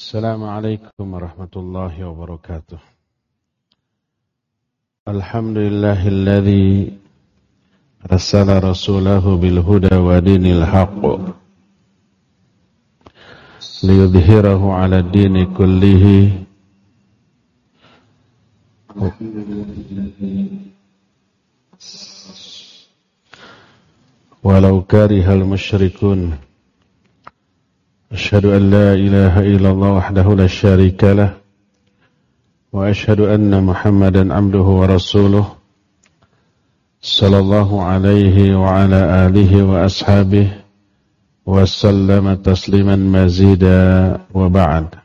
Assalamualaikum warahmatullahi wabarakatuh. Alhamdulillahilladzi arsala rasulahu bil huda wa dinil haqq liyudhhirahu 'ala ad-dini kullihi walau karihal musyrikun. Asyhadu an la ilaha illallah wahdahu la syarika lah wa asyhadu anna Muhammadan abduhu wa rasuluh sallallahu alaihi wa ala alihi wa ashabihi wa sallama tasliman mazida wa ba'd.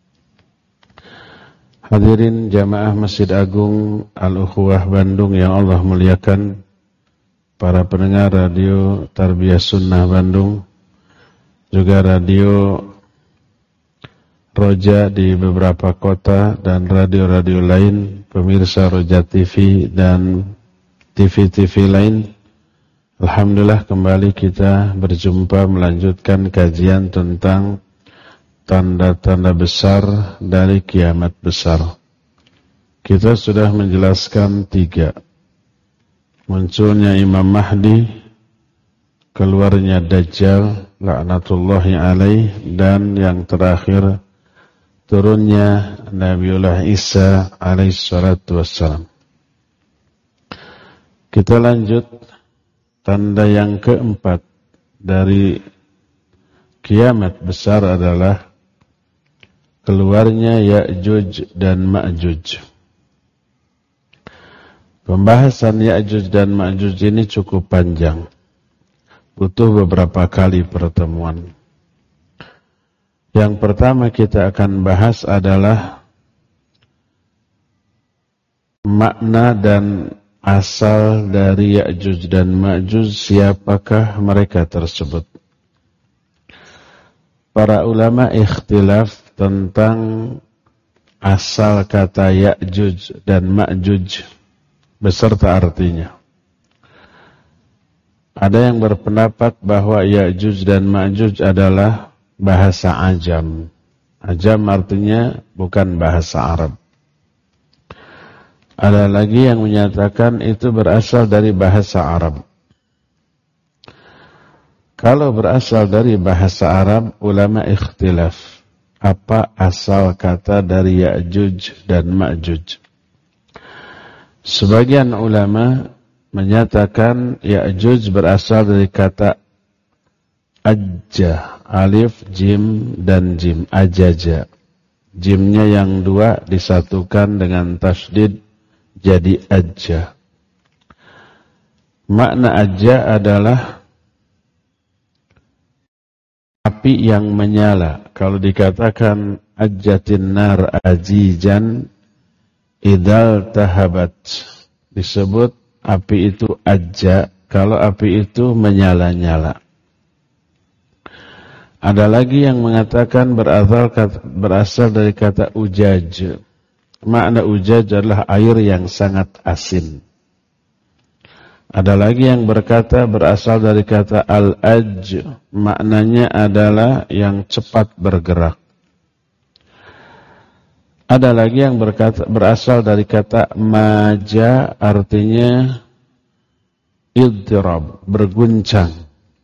Hadirin jamaah Masjid Agung Al-Ukhuwah Bandung yang Allah muliakan, para pendengar radio Tarbiyah Sunnah Bandung, juga radio Roja di beberapa kota dan radio-radio lain, pemirsa Roja TV dan TV-TV lain. Alhamdulillah kembali kita berjumpa melanjutkan kajian tentang tanda-tanda besar dari kiamat besar. Kita sudah menjelaskan 3. Munculnya Imam Mahdi, keluarnya Dajjal laknatullahi alaih, dan yang terakhir turunnya Nabiullah Isa alaihi salatu wassalam. Kita lanjut, tanda yang keempat dari kiamat besar adalah keluarnya Ya'juj dan Ma'juj. Pembahasan Ya'juj dan Ma'juj ini cukup panjang, butuh beberapa kali pertemuan. Yang pertama kita akan bahas adalah makna dan asal dari Ya'juj dan Ma'juj, siapakah mereka tersebut. Para ulama ikhtilaf tentang asal kata Ya'juj dan Ma'juj beserta artinya. Ada yang berpendapat bahwa Ya'juj dan Ma'juj adalah bahasa Ajam. Ajam artinya bukan bahasa Arab. Ada lagi yang menyatakan itu berasal dari bahasa Arab. Kalau berasal dari bahasa Arab, ulama ikhtilaf apa asal kata dari Ya'juj dan Ma'juj. Sebagian ulama menyatakan Ya'juj berasal dari kata ajja, alif, jim, dan jim, ajaja. Jimnya yang 2 disatukan dengan tasydid jadi ajja. Makna ajja adalah api yang menyala. Kalau dikatakan ajjatin nar ajijan idal tahabat, disebut api itu ajja kalau api itu menyala-nyala. Ada lagi yang mengatakan berasal dari kata ujaj. Makna ujaj adalah air yang sangat asin. Ada lagi yang berkata berasal dari kata al-ajj. Maknanya adalah yang cepat bergerak. Ada lagi yang berasal dari kata maja, artinya idtirab, berguncang.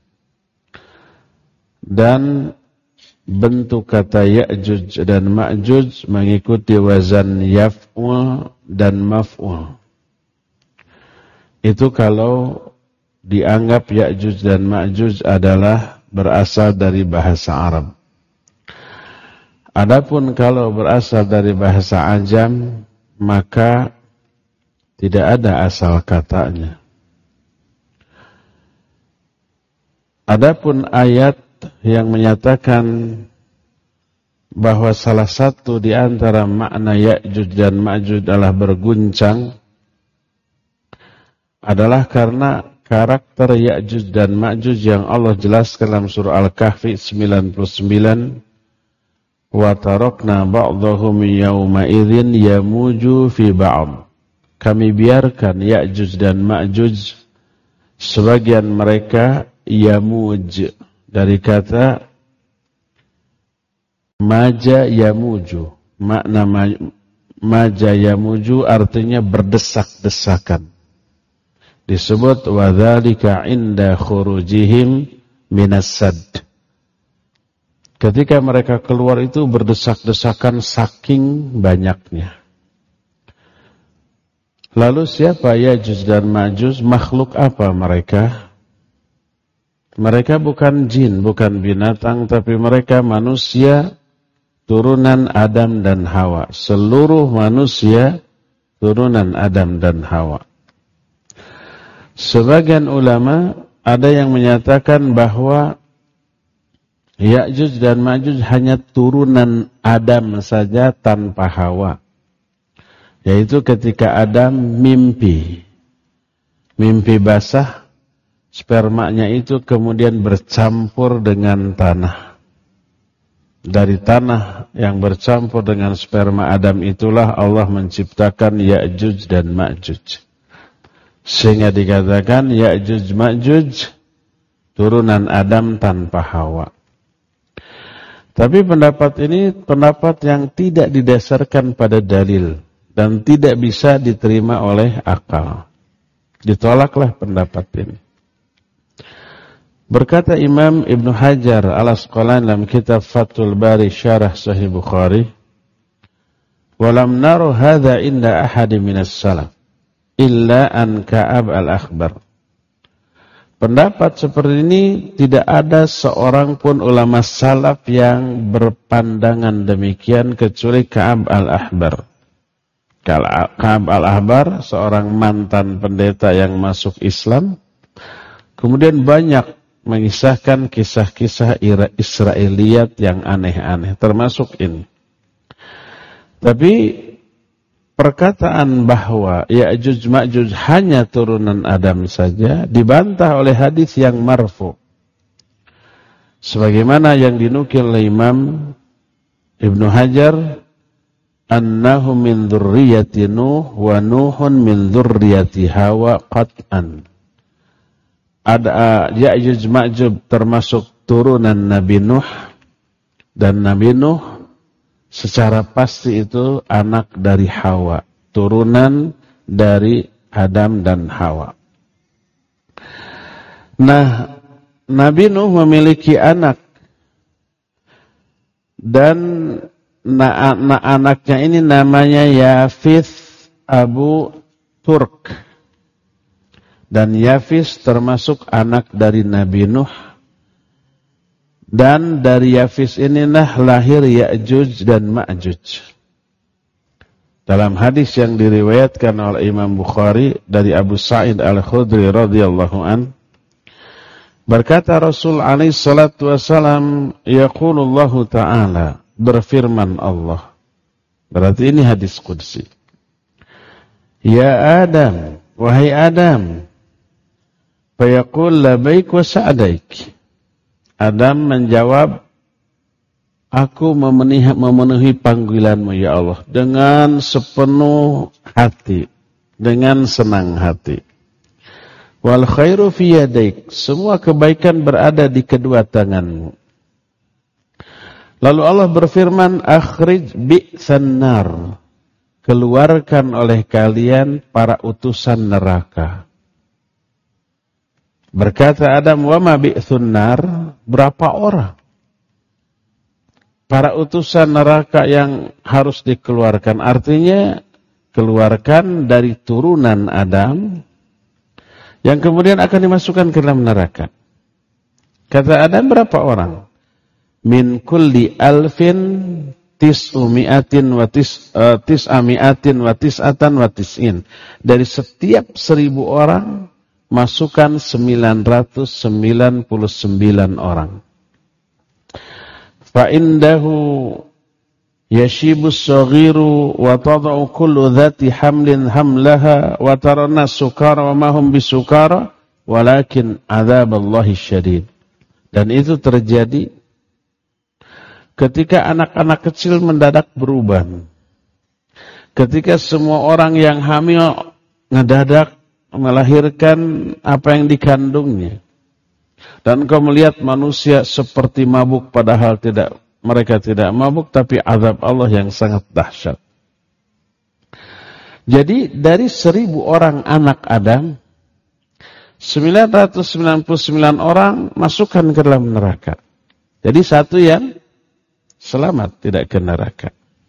Dan bentuk kata Ya'juj dan Ma'juj mengikuti wazan yaf'ul dan maf'ul. Itu kalau dianggap Ya'juj dan Ma'juj adalah berasal dari bahasa Arab. Adapun kalau berasal dari bahasa Ajam, maka tidak ada asal katanya. Adapun ayat yang menyatakan bahwa salah satu di antara makna Ya'juj dan Ma'juj adalah berguncang, adalah karena karakter Ya'juj dan Ma'juj yang Allah jelaskan dalam surah Al-Kahfi 99, wa tarakna ba'dahum yawma idzin yamuju fi ba'd. Kami biarkan Ya'juj dan Ma'juj, sebagian mereka yamuj dari kata maja yamuju. Makna maja yamuju artinya berdesak-desakan. Disebut wadzalika inda khurujihim minas sadd. Ketika mereka keluar itu berdesak-desakan saking banyaknya. Lalu siapa Ya'juj dan Ma'juj? Makhluk apa mereka? Mereka bukan jin, bukan binatang, tapi mereka manusia turunan Adam dan Hawa. Seluruh manusia turunan Adam dan Hawa. Sebagian ulama ada yang menyatakan bahwa Ya'juj dan Ma'juj hanya turunan Adam saja tanpa Hawa. Yaitu ketika Adam mimpi basah, spermanya itu kemudian bercampur dengan tanah. Dari tanah yang bercampur dengan sperma Adam itulah Allah menciptakan Ya'juj dan Ma'juj. Sehingga dikatakan Ya'juj Ma'juj turunan Adam tanpa Hawa. Tapi pendapat ini pendapat yang tidak didasarkan pada dalil dan tidak bisa diterima oleh akal. Ditolaklah pendapat ini. Berkata Imam Ibn Hajar al-Asqalani dalam kitab Fathul Bari Syarah Sahih Bukhari, "Walam naru hadza inda ahadin minas salaf illa an Ka'ab al-Akhbar." Pendapat seperti ini tidak ada seorang pun ulama salaf yang berpandangan demikian kecuali Ka'ab al-Ahbar. Ka'ab al-Ahbar seorang mantan pendeta yang masuk Islam, kemudian banyak mengisahkan kisah-kisah Israiliyat yang aneh-aneh, termasuk ini. Tapi perkataan bahwa Ya'juj Ma'juj hanya turunan Adam saja dibantah oleh hadis yang marfu. Sebagaimana yang dinukil oleh Imam Ibnu Hajar, annahu min dzurriyyati Nuh wa Nuhun min dzurriyyati Hawa qat'an. Ada Ya'juj Ma'juj termasuk turunan Nabi Nuh, dan Nabi Nuh secara pasti itu anak dari Hawa, turunan dari Adam dan Hawa. Nah, Nabi Nuh memiliki anak, dan anaknya ini namanya Yafith Abu Turk. Dan Yafis termasuk anak dari Nabi Nuh. Dan dari Yafis inilah lahir Ya'juj dan Ma'juj. Dalam hadis yang diriwayatkan oleh Imam Bukhari dari Abu Sa'id Al-Khudri radhiyallahu an, berkata Rasul alaihi salatu wasalam, yaqulullahu ta'ala, berfirman Allah. Berarti ini hadis qudsi. Ya Adam, wahai Adam, fayaqul labaik wa sa'daik. Adam menjawab, aku memenuhi panggilanmu ya Allah dengan sepenuh hati, dengan senang hati. Wal khairu fi yadaik, semua kebaikan berada di kedua tanganmu. Lalu Allah berfirman, akhrij bi'san nar, keluarkan oleh kalian para utusan neraka. Berkata Adam, wa ma bi'sun nar, berapa orang para utusan neraka yang harus dikeluarkan? Artinya keluarkan dari turunan Adam yang kemudian akan dimasukkan ke dalam neraka. Kata Adam, berapa orang? Min kulli alfin tis'umi'atin wa tis'ami'atin wa tis'atan wa tis'in. Dari setiap 1000 orang masukkan 999 orang. Fa indahu yashibus saghiru wa tad'u kullu dhati hamlin hamlaha wa tarana sukara wa ma hum bisukara walakin adzaballahi syadid. Dan itu terjadi ketika anak-anak kecil mendadak berubah. Ketika semua orang yang hamil ngedadak melahirkan apa yang dikandungnya. Dan kau melihat manusia seperti mabuk padahal tidak mereka tidak mabuk, tapi azab Allah yang sangat dahsyat. Jadi dari 1000 orang anak Adam, 999 orang masukkan ke dalam neraka. Jadi satu yang selamat, tidak ke neraka.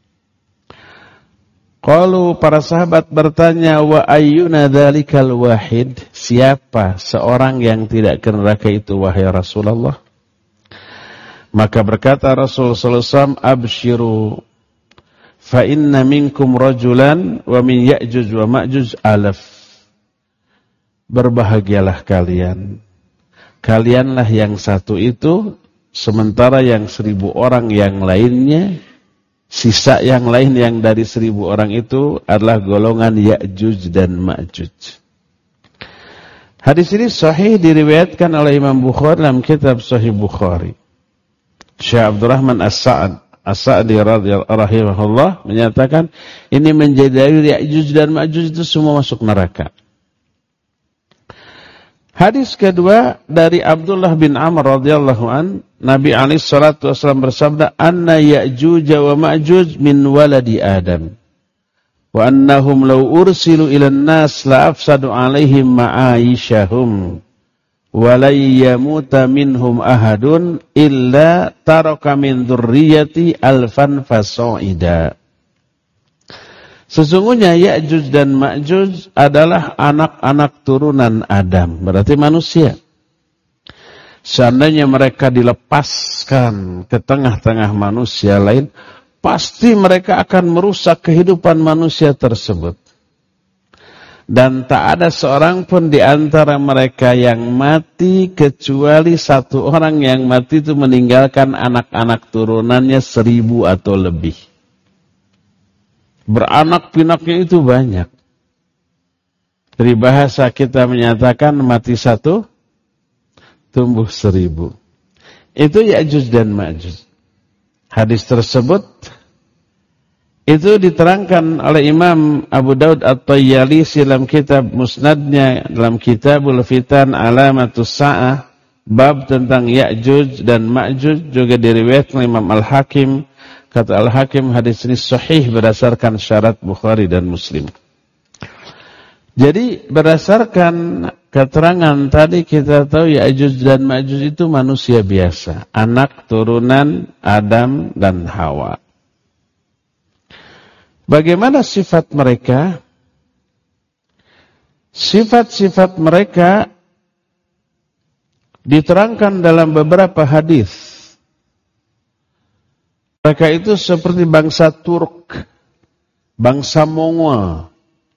Qalu, para sahabat bertanya, wa ayyuna dzalikal wahid? Siapa seorang yang tidak ke neraka itu, wahai Rasulullah? Maka berkata Rasul sallallahu alaihi wasallam, abshiru fa inna minkum rajulan wa min Ya'juj wa Ma'juj alaf. Berbahagialah kalian. Kalianlah yang satu itu, sementara yang 1000 orang yang lainnya, sisa yang lain yang dari 1000 orang itu adalah golongan Ya'juj dan Ma'juj. Hadis ini sahih diriwayatkan oleh Imam Bukhari dalam kitab Sahih Bukhari. Syekh Abdurrahman As-Sa'di rahimahullah menyatakan ini menjadi Ya'juj dan Ma'juj itu semua masuk neraka. Hadis kedua dari Abdullah bin Amr radhiyallahu an, Nabi alaihi salatu wasallam bersabda, "Anna Ya'juj wa Ma'juj min waladi Adam. Wa annahum law ursilu ila an-nas la afsadu 'alaihim ma'aishahum. Wa la yamuta minhum ahadun illa taraka min dzurriyyati alfan fasa'ida." Sesungguhnya Ya'juj dan Ma'juj adalah anak-anak turunan Adam, berarti manusia. Seandainya mereka dilepaskan ke tengah-tengah manusia lain, pasti mereka akan merusak kehidupan manusia tersebut. Dan tak ada seorang pun di antara mereka yang mati kecuali satu orang yang mati itu meninggalkan anak-anak turunannya 1000 atau lebih. Beranak pinaknya itu banyak. Dari bahasa kita menyatakan mati satu, tumbuh 1000. Itu Ya'juj dan Ma'juj. Hadis tersebut itu diterangkan oleh Imam Abu Daud At-Tayyalisi dalam kitab Musnadnya, dalam Kitabul Fitan Alamatus Sa'ah, bab tentang Ya'juj dan Ma'juj, juga diriwayatkan oleh Imam Al-Hakim. Kata Al-Hakim, hadis ini sahih berdasarkan syarat Bukhari dan Muslim. Jadi berdasarkan keterangan tadi kita tahu Ya'juj dan Ma'juj itu manusia biasa, anak turunan Adam dan Hawa. Bagaimana sifat mereka? Sifat-sifat mereka diterangkan dalam beberapa hadis. Mereka itu seperti bangsa Turk, bangsa Mongol.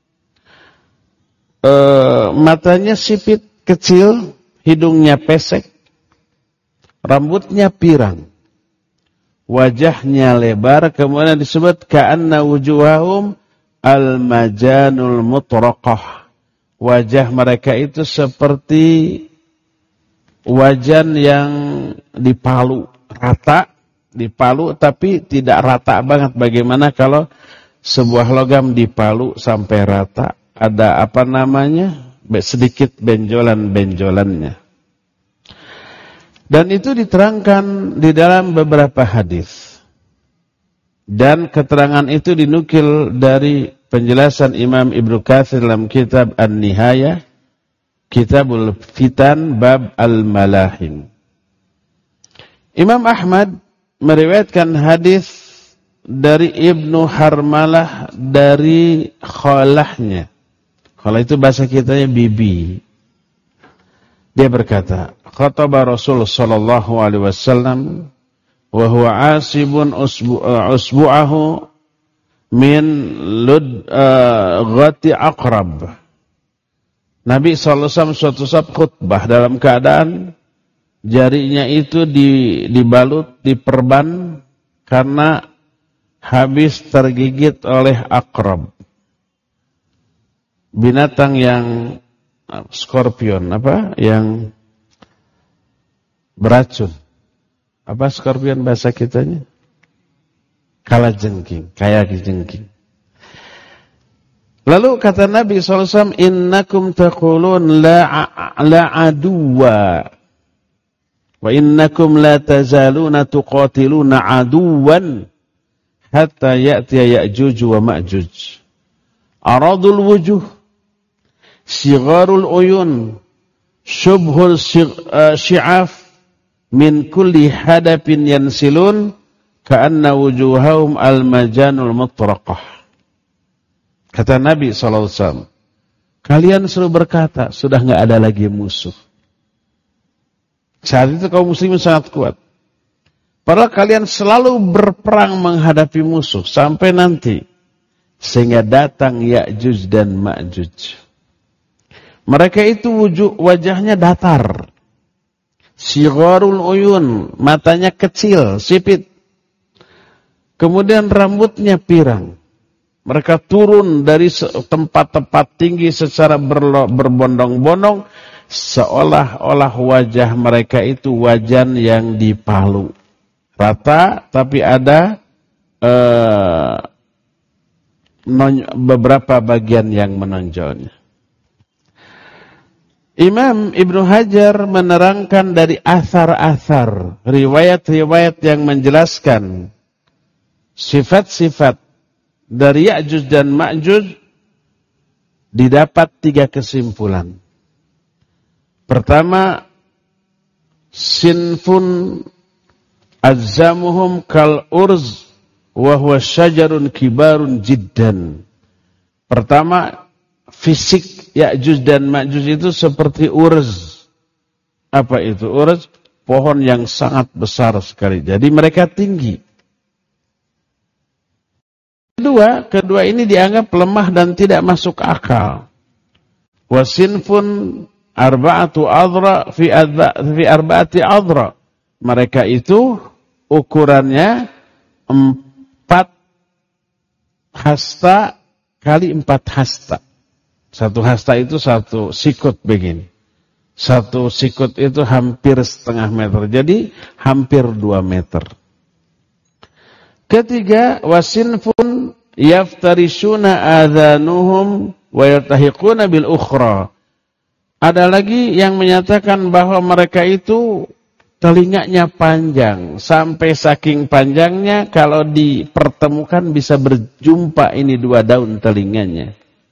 Matanya sipit, kecil, hidungnya pesek, rambutnya pirang, wajahnya lebar, kemudian disebut ka'anna wujuhahum al-majanul mutraqah. Wajah mereka itu seperti wajan yang dipalu, rata, dipalu tapi tidak rata banget. Bagaimana kalau sebuah logam dipalu sampai rata, ada apa namanya, sedikit benjolan-benjolannya. Dan itu diterangkan di dalam beberapa hadis. Dan keterangan itu dinukil dari penjelasan Imam Ibnu Katsir dalam kitab An-Nihayah, Kitabul Fitan, bab Al-Malahim. Imam Ahmad meriwayatkan hadis dari Ibnu Harmalah dari khalahnya. Khalah itu bahasa kitanya bibi. Dia berkata, khataba Rasul sallallahu alaihi wasallam wa huwa asibun usbu'ahu min ludghati aqrab. Nabi sallallahu alaihi wasallam suatu saat khutbah dalam keadaan jarinya itu dibalut, diperban karena habis tergigit oleh akrab. Binatang yang skorpion, yang beracun. Apa skorpion bahasa kitanya? Kalajengking, jengking. Lalu kata Nabi SAW, innakum taqulun la aduwa. Wa innakum la tazaluna tuqatiluna aduwan hatta ya'tiya Ya'juj wa Ma'juj. Aradul wujuh, sigharul uyun, syubhul syi'af, min kulli hadapin yansilun ka'anna wujuhahum al-majanul mutraqah. Kata Nabi SAW, kalian selalu berkata, sudah enggak ada lagi musuh. Saat itu kaum muslimin sangat kuat. Padahal kalian selalu berperang menghadapi musuh sampai nanti. Sehingga datang Ya'juj dan Ma'juj. Mereka itu wajahnya datar. Sigharul uyun, matanya kecil, sipit. Kemudian rambutnya pirang. Mereka turun dari tempat-tempat tinggi secara berbondong-bondong, seolah-olah wajah mereka itu wajan yang dipalu. Rata, tapi ada beberapa bagian yang menonjolnya. Imam Ibnu Hajar menerangkan dari athar-athar, riwayat-riwayat yang menjelaskan sifat-sifat dari Ya'juj dan Ma'juj, didapat 3 kesimpulan. Pertama, sinfun azzamuhum kal urz wa huwa syajarun kibarun jiddan. Pertama, fisik Ya'juj dan Ma'juj itu seperti urz. Apa itu urz? Pohon yang sangat besar sekali. Jadi mereka tinggi. Kedua ini dianggap lemah dan tidak masuk akal. Wasinfun arba'atu adra fi arba'ati adra. Mereka itu ukurannya 4 hasta kali 4 hasta. 1 hasta itu 1 sikut begini. 1 sikut itu hampir setengah meter. Jadi hampir 2 meter. Ketiga, wasinfun yaftarishuna adhanuhum wa yartahiquna bil ukhra. Ada lagi yang menyatakan bahwa mereka itu telinganya panjang. Sampai saking panjangnya kalau dipertemukan bisa berjumpa ini 2 daun telinganya.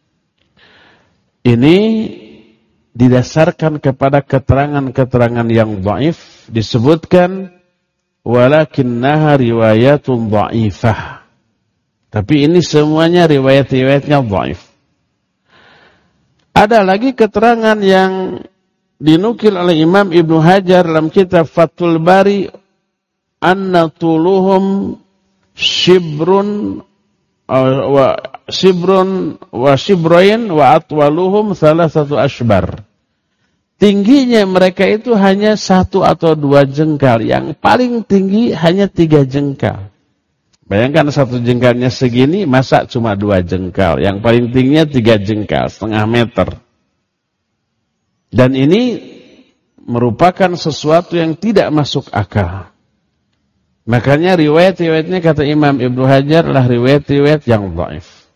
Ini didasarkan kepada keterangan-keterangan yang dhaif, disebutkan walakinnaha riwayatun dhaifah. Tapi ini semuanya riwayat-riwayatnya dhaif. Ada lagi keterangan yang dinukil oleh Imam Ibnu Hajar dalam kitab Fathul Bari, anna tuluhum shibrun wa shibrain wa atwaluhum 3 ashbar. Tingginya mereka itu hanya 1 atau 2 jengkal. Yang paling tinggi hanya 3 jengkal. Bayangkan 1 jengkalnya segini, masa cuma 2 jengkal. Yang paling tingginya 3 jengkal, setengah meter. Dan ini merupakan sesuatu yang tidak masuk akal. Makanya riwayat-riwayatnya kata Imam Ibnu Hajar adalah riwayat-riwayat yang dhaif.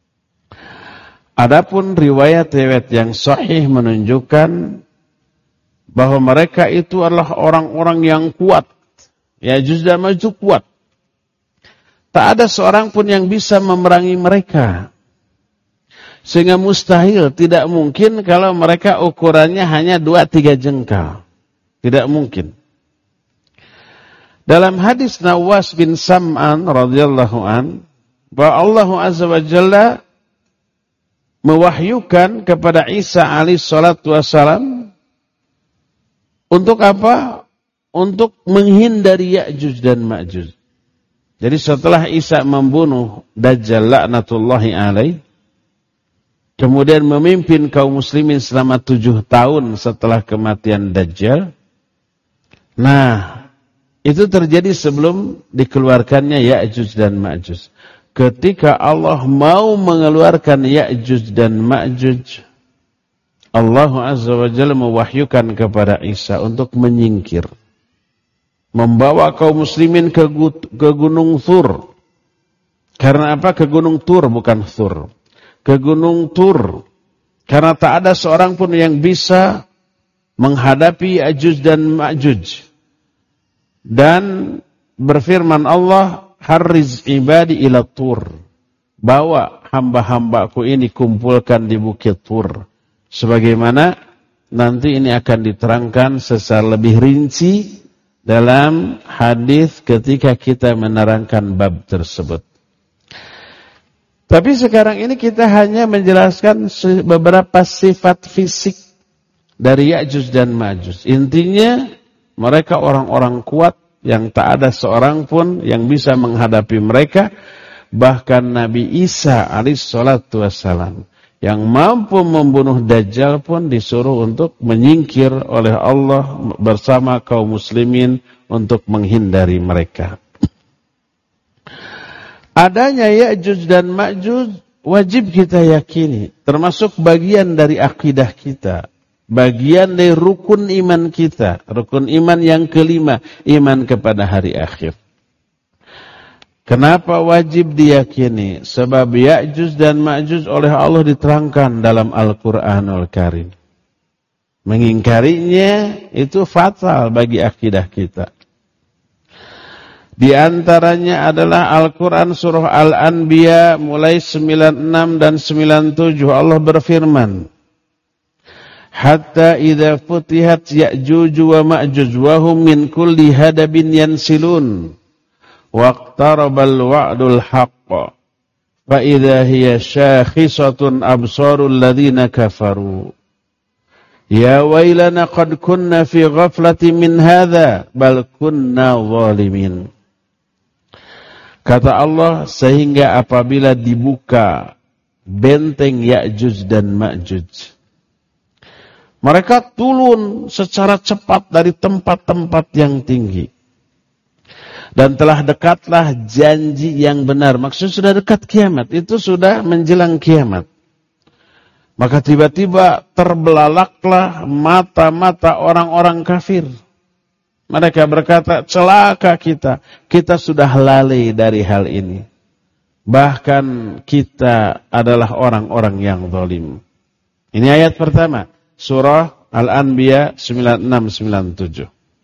Adapun riwayat-riwayat yang sahih menunjukkan bahwa mereka itu adalah orang-orang yang kuat. Ya'juj dan Ma'juj kuat. Tak ada seorang pun yang bisa memerangi mereka. Sehingga mustahil, tidak mungkin kalau mereka ukurannya hanya 2-3 jengkal. Tidak mungkin. Dalam hadis Nawas bin Sam'an radhiyallahu an, bahwa Allah Azza wa Jalla mewahyukan kepada Isa alaihi salatu wassalam untuk apa? Untuk menghindari Ya'juj dan Ma'juj. Jadi setelah Isa membunuh Dajjal laknatullahi alaih, kemudian memimpin kaum muslimin selama 7 tahun setelah kematian Dajjal. Nah, itu terjadi sebelum dikeluarkannya Ya'juj dan Ma'juj. Ketika Allah mau mengeluarkan Ya'juj dan Ma'juj, Allah Azza wa Jalla mewahyukan kepada Isa untuk menyingkir. Membawa kaum muslimin ke Gunung Thur. Karena apa? Ke Gunung Tur, bukan Thur. Ke Gunung Tur. Karena tak ada seorang pun yang bisa menghadapi Ya'juj dan Ma'juj. Dan berfirman Allah, harriz ibadi ila tur. Bawa hamba-hambaku ini kumpulkan di bukit Tur. Sebagaimana nanti ini akan diterangkan secara lebih rinci dalam hadis ketika kita menerangkan bab tersebut. Tapi sekarang ini kita hanya menjelaskan beberapa sifat fisik dari Ya'juj dan Ma'juj. Intinya mereka orang-orang kuat yang tak ada seorang pun yang bisa menghadapi mereka. Bahkan Nabi Isa alaihissalatu wassalam yang mampu membunuh Dajjal pun disuruh untuk menyingkir oleh Allah bersama kaum muslimin untuk menghindari mereka. Adanya Ya'juj dan Ma'juj wajib kita yakini, termasuk bagian dari akidah kita, bagian dari rukun iman kita, rukun iman yang kelima, iman kepada hari akhir. Kenapa wajib diyakini? Sebab Ya'juj dan Ma'juj oleh Allah diterangkan dalam Al-Quranul Karim. Mengingkarinya itu fatal bagi akidah kita. Di antaranya adalah Al-Quran surah Al-Anbiya mulai 96 dan 97. Allah berfirman, Hatta idza futihat Ya'juj wa Ma'juj wa hum min kulli hadabin yansilun. Waqtarabal wa'dul haqq fa idza hiya syakhisatun absarul ladzina kafaru ya wailana qad kunna fi ghaflatin min hadza bal kunna zalimin. Kata Allah, sehingga apabila dibuka benteng Ya'juj dan Ma'juj, mereka turun secara cepat dari tempat-tempat yang tinggi. Dan telah dekatlah janji yang benar. Maksudnya sudah dekat kiamat. Itu sudah menjelang kiamat. Maka tiba-tiba terbelalaklah mata-mata orang-orang kafir. Mereka berkata, celaka kita. Kita sudah lalai dari hal ini. Bahkan kita adalah orang-orang yang zalim. Ini ayat pertama. Surah Al-Anbiya 96-97.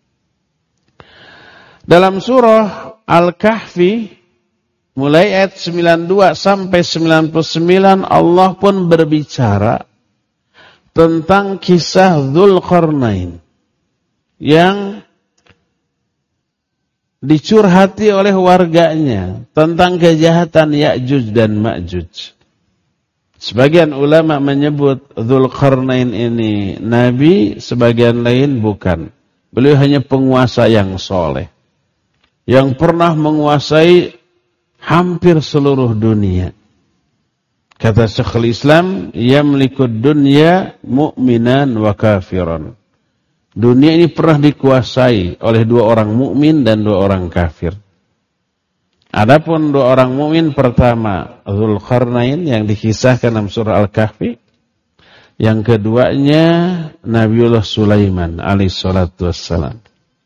Dalam surah Al-Kahfi, mulai ayat 92 sampai 99, Allah pun berbicara tentang kisah Dzulqarnain yang dicurhati oleh warganya tentang kejahatan Ya'juj dan Ma'juj. Sebagian ulama menyebut Dzulqarnain ini nabi, sebagian lain bukan. Beliau hanya penguasa yang soleh, yang pernah menguasai hampir seluruh dunia. Kata Syekhul Islam, yamlikud dunya mu'minan wa kafiran. Dunia ini pernah dikuasai oleh dua orang mukmin dan dua orang kafir. Adapun dua orang mukmin pertama Dzulqarnain yang dikisahkan dalam surah Al-Kahfi, yang keduanya Nabiullah Sulaiman alaihissalatu wassalam.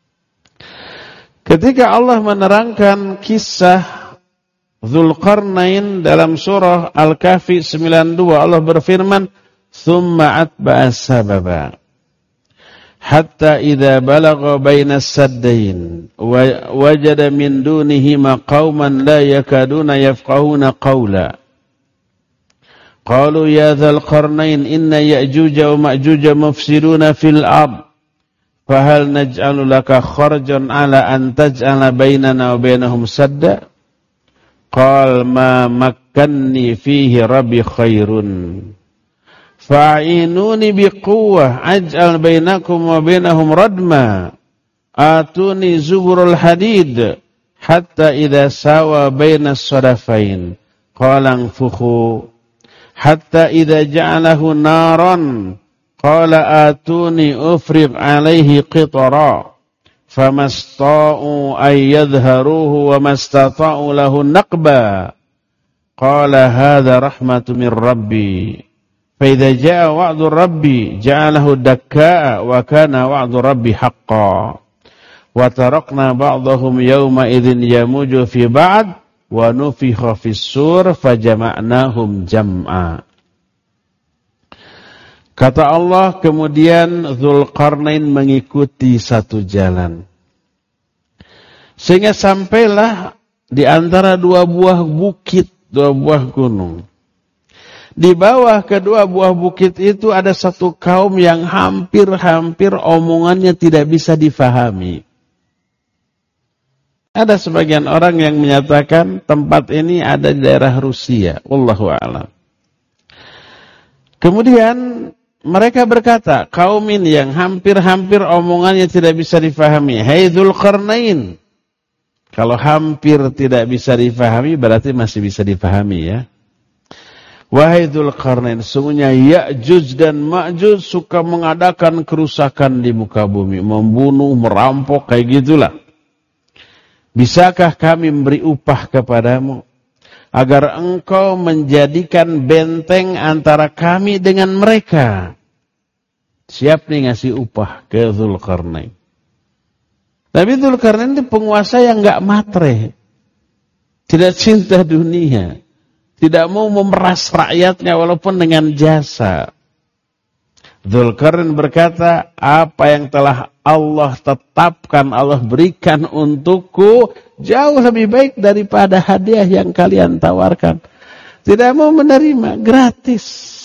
Ketika Allah menerangkan kisah Dzulqarnain dalam surah Al-Kahfi 92, Allah berfirman, "Tsumma atba'a sababa hatta idza balagha baina as-saddain wajada min dunihima qauman la yakaduna yafqahuna qawla. Qalu ya dzal qarnain inna ya'juja wa ma'juja mufsiduna fil ard. Fahal naj'alu laka kharjan ala an taj'ala bainana wa bainahum sadda? Qal ma makkanni fihi rabbi khairun. Fa'inuni biquwwah aj'al bainakum wa bainahum radma. Atuni zuburul hadid hatta idza sawa bainas sadafain. Qala anfukhu hatta idza ja'alahu naran. Qala atuni ufriq alaihi qitara famasta'u ay yadhharuhu wa mastata'u lahu naqba. Qala hadha rahmatu min rabbi fa idza jaa wa'du rabbi ja'alahu dakkaa wa kana wa'du rabbi haqqan wa tarakna ba'dahum yawma idzin yamuju fi ba'd wa nufikha fis sur fajama'nahum jam'a. Kata Allah, kemudian Dzulqarnain mengikuti satu jalan. Sehingga sampailah di antara dua buah bukit, dua buah gunung. Di bawah kedua buah bukit itu ada satu kaum yang hampir-hampir omongannya tidak bisa difahami. Ada sebagian orang yang menyatakan tempat ini ada di daerah Rusia. Wallahu a'lam. Kemudian mereka berkata, kaum ini yang hampir-hampir omongannya tidak bisa difahami. Hai Dzulqarnain. Kalau hampir tidak bisa difahami berarti masih bisa difahami ya. Wahai Dzulqarnain, sungguhnya Ya'juj dan Ma'juj suka mengadakan kerusakan di muka bumi, membunuh, merampok, kayak gitulah. Bisakah kami memberi upah kepadamu agar engkau menjadikan benteng antara kami dengan mereka? Siap nih ngasih upah ke Dzulqarnain. Tapi Dzulqarnain itu penguasa yang enggak matre. Tidak cinta dunia. Tidak mau memeras rakyatnya walaupun dengan jasa. Dzulqarnain berkata, apa yang telah Allah tetapkan, Allah berikan untukku jauh lebih baik daripada hadiah yang kalian tawarkan. Tidak mau menerima, gratis.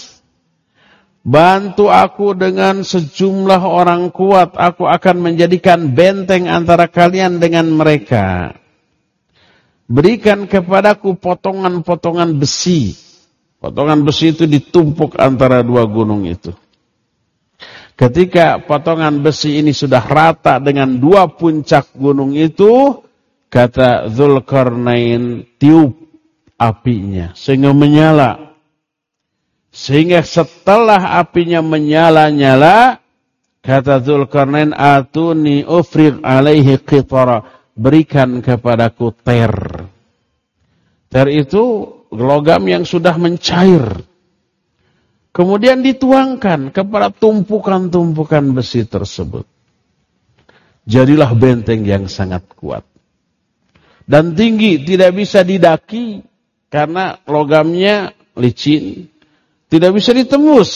Bantu aku dengan sejumlah orang kuat, aku akan menjadikan benteng antara kalian dengan mereka. Berikan kepadaku potongan-potongan besi. Potongan besi itu ditumpuk antara dua gunung itu. Ketika potongan besi ini sudah rata dengan dua puncak gunung itu, kata Dzulqarnain, tiup apinya sehingga menyala. Sehingga setelah apinya menyala-nyala, kata Dzulqarnain, atuni ufriq alaihi qitara. Berikan kepadaku ter. Ter itu logam yang sudah mencair. Kemudian dituangkan kepada tumpukan-tumpukan besi tersebut. Jadilah benteng yang sangat kuat. Dan tinggi, tidak bisa didaki karena logamnya licin. Tidak bisa ditembus.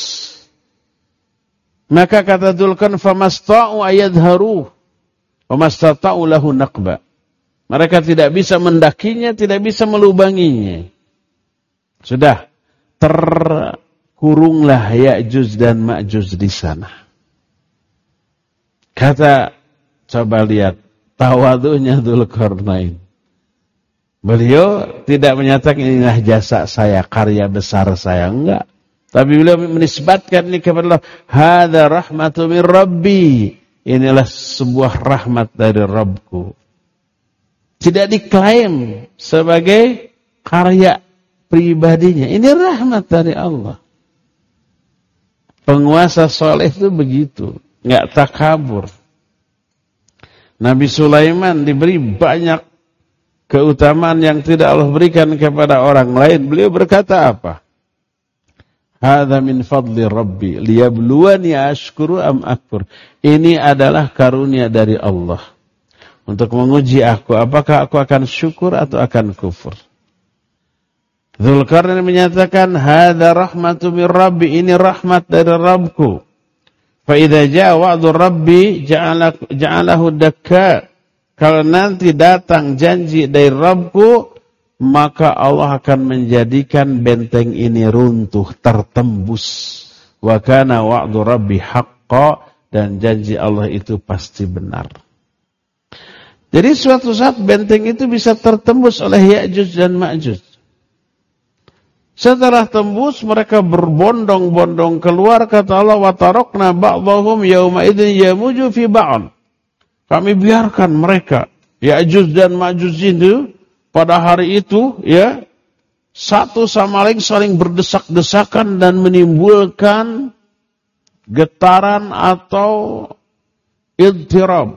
Maka kata Dzulqarnain, famasta'u ayadharuh. Wamastata'u lahu naqba. Mereka tidak bisa mendakinya, tidak bisa melubanginya. Sudah terkurunglah Ya'juj dan Ma'juj di sana. Kata, coba lihat tawadhunya Dzulqarnain. Beliau tidak menyatakan inilah jasa saya, karya besar saya, enggak. Tapi beliau menisbatkan ini kepada Allah. Hadza rahmatu min Rabbi. Inilah sebuah rahmat dari Rabbku. Tidak diklaim sebagai karya pribadinya. Ini rahmat dari Allah. Penguasa soleh itu begitu. Nggak takabur. Nabi Sulaiman diberi banyak keutamaan yang tidak Allah berikan kepada orang lain. Beliau berkata apa? Hadza min fadli Rabbi liyabluwani ashkuru am akfur. Ini adalah karunia dari Allah untuk menguji aku apakah aku akan syukur atau akan kufur. Dzulqarnain menyatakan hadza rahmatu min Rabbi, ini rahmat dari Rabbku. Fa idza jaa wa'du Rabbi ja'alahu dakka. Kalau nanti datang janji dari Rabbku, maka Allah akan menjadikan benteng ini runtuh, tertembus. Wa kana wa'du Rabbi haqqan, dan janji Allah itu pasti benar. Jadi suatu saat benteng itu bisa tertembus oleh Ya'juj dan Ma'juj. Setelah tembus mereka berbondong-bondong keluar, kata Allah, wa tarakna ba'dahum yauma idzin yamuju fi ba'd. Kami biarkan mereka Ya'juj dan Ma'juj itu pada hari itu, ya, satu sama lain saling berdesak-desakan dan menimbulkan getaran atau idtirab.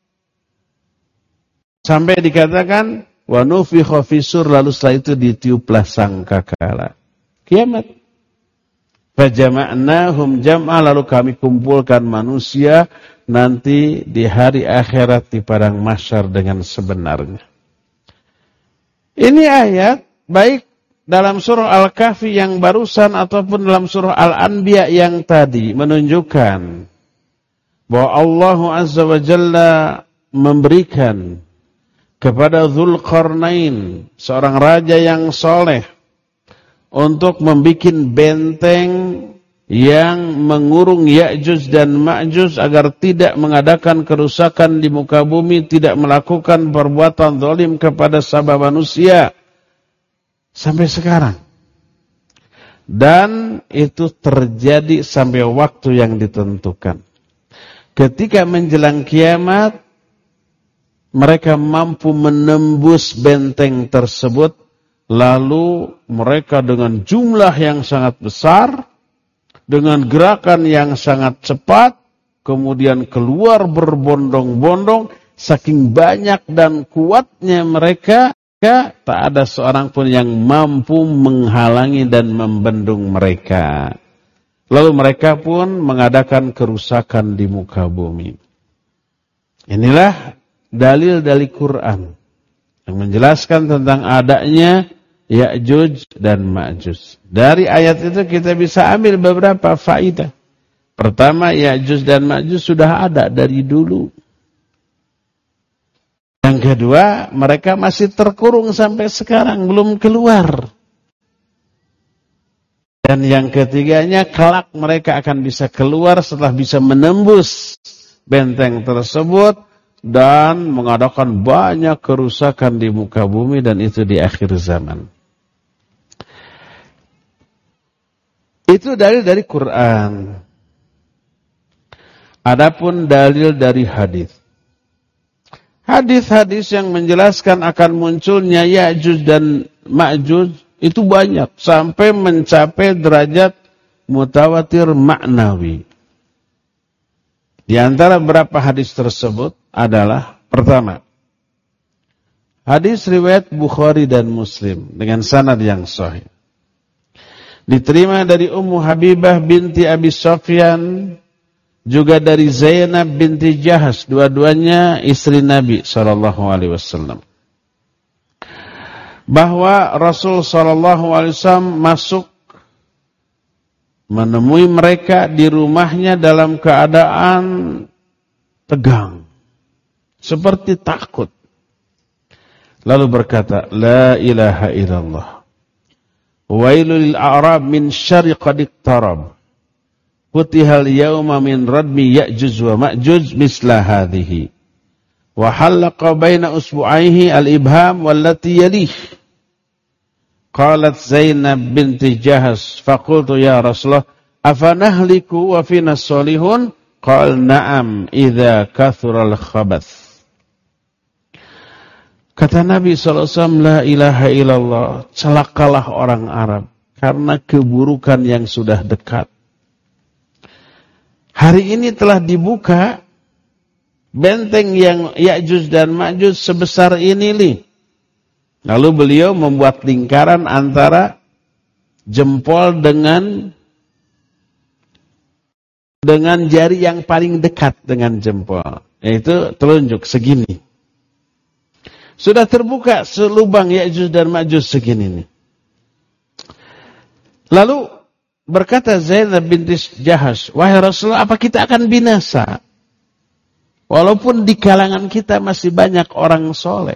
Sampai dikatakan, wa nufikha fisur, lalu setelah itu ditiuplah sangkakala. Kiamat. Fajama'nahum jam'a, lalu kami kumpulkan manusia nanti di hari akhirat di padang mahsyar dengan sebenarnya. Ini ayat baik dalam surah Al-Kahfi yang barusan ataupun dalam surah Al-Anbiya yang tadi menunjukkan bahwa Allah Azza wa Jalla memberikan kepada Dzulqarnain, seorang raja yang soleh, untuk membuat benteng yang mengurung Ya'juj dan Ma'juj agar tidak mengadakan kerusakan di muka bumi, tidak melakukan perbuatan zalim kepada sesama manusia. Sampai sekarang. Dan itu terjadi sampai waktu yang ditentukan. Ketika menjelang kiamat, mereka mampu menembus benteng tersebut, lalu mereka dengan jumlah yang sangat besar, dengan gerakan yang sangat cepat, kemudian keluar berbondong-bondong, saking banyak dan kuatnya mereka, tak ada seorang pun yang mampu menghalangi dan membendung mereka. Lalu mereka pun mengadakan kerusakan di muka bumi. Inilah dalil dari Quran yang menjelaskan tentang adanya Ya'juj dan Ma'juj. Dari ayat itu kita bisa ambil beberapa faedah. Pertama, Ya'juj dan Ma'juj sudah ada dari dulu. Yang kedua, mereka masih terkurung sampai sekarang, belum keluar. Dan yang ketiganya, kelak mereka akan bisa keluar setelah bisa menembus benteng tersebut dan mengadakan banyak kerusakan di muka bumi, dan itu di akhir zaman. Itu dalil dari Quran. Adapun dalil dari hadis. Hadis-hadis yang menjelaskan akan munculnya Ya'juj dan Ma'juj itu banyak sampai mencapai derajat mutawatir ma'nawi. Di antara beberapa hadis tersebut adalah pertama, hadis riwayat Bukhari dan Muslim dengan sanad yang sahih. Diterima dari Ummu Habibah binti Abi Sufyan, juga dari Zainab binti Jahas, dua-duanya istri Nabi SAW. Bahwa Rasul SAW masuk menemui mereka di rumahnya dalam keadaan tegang, seperti takut. Lalu berkata, La ilaha illallah. Wailul lil a'rab min syarri qad iqtarab. Futihal yawma min radmi Ya'juj wa Ma'juj misla hadhihi. Wa halaqa baina usbu'aihi al-ibham wallati yalih. Qalat Zainab binti Jahas, faqultu ya Rasulullah, afanahliku wa fina salihun? Qal na'am idza kathural khabath. Kata Nabi SAW, la ilaha illallah, celakalah orang Arab karena keburukan yang sudah dekat. Hari ini telah dibuka benteng yang Ya'juj dan Ma'juj sebesar ini nih. Lalu beliau membuat lingkaran antara jempol dengan jari yang paling dekat dengan jempol, yaitu telunjuk segini. Sudah terbuka selubang Ya'juj dan Ma'juj segini nih. Lalu berkata Zainab binti Jahas, wahai Rasulullah, apa kita akan binasa? Walaupun di kalangan kita masih banyak orang soleh.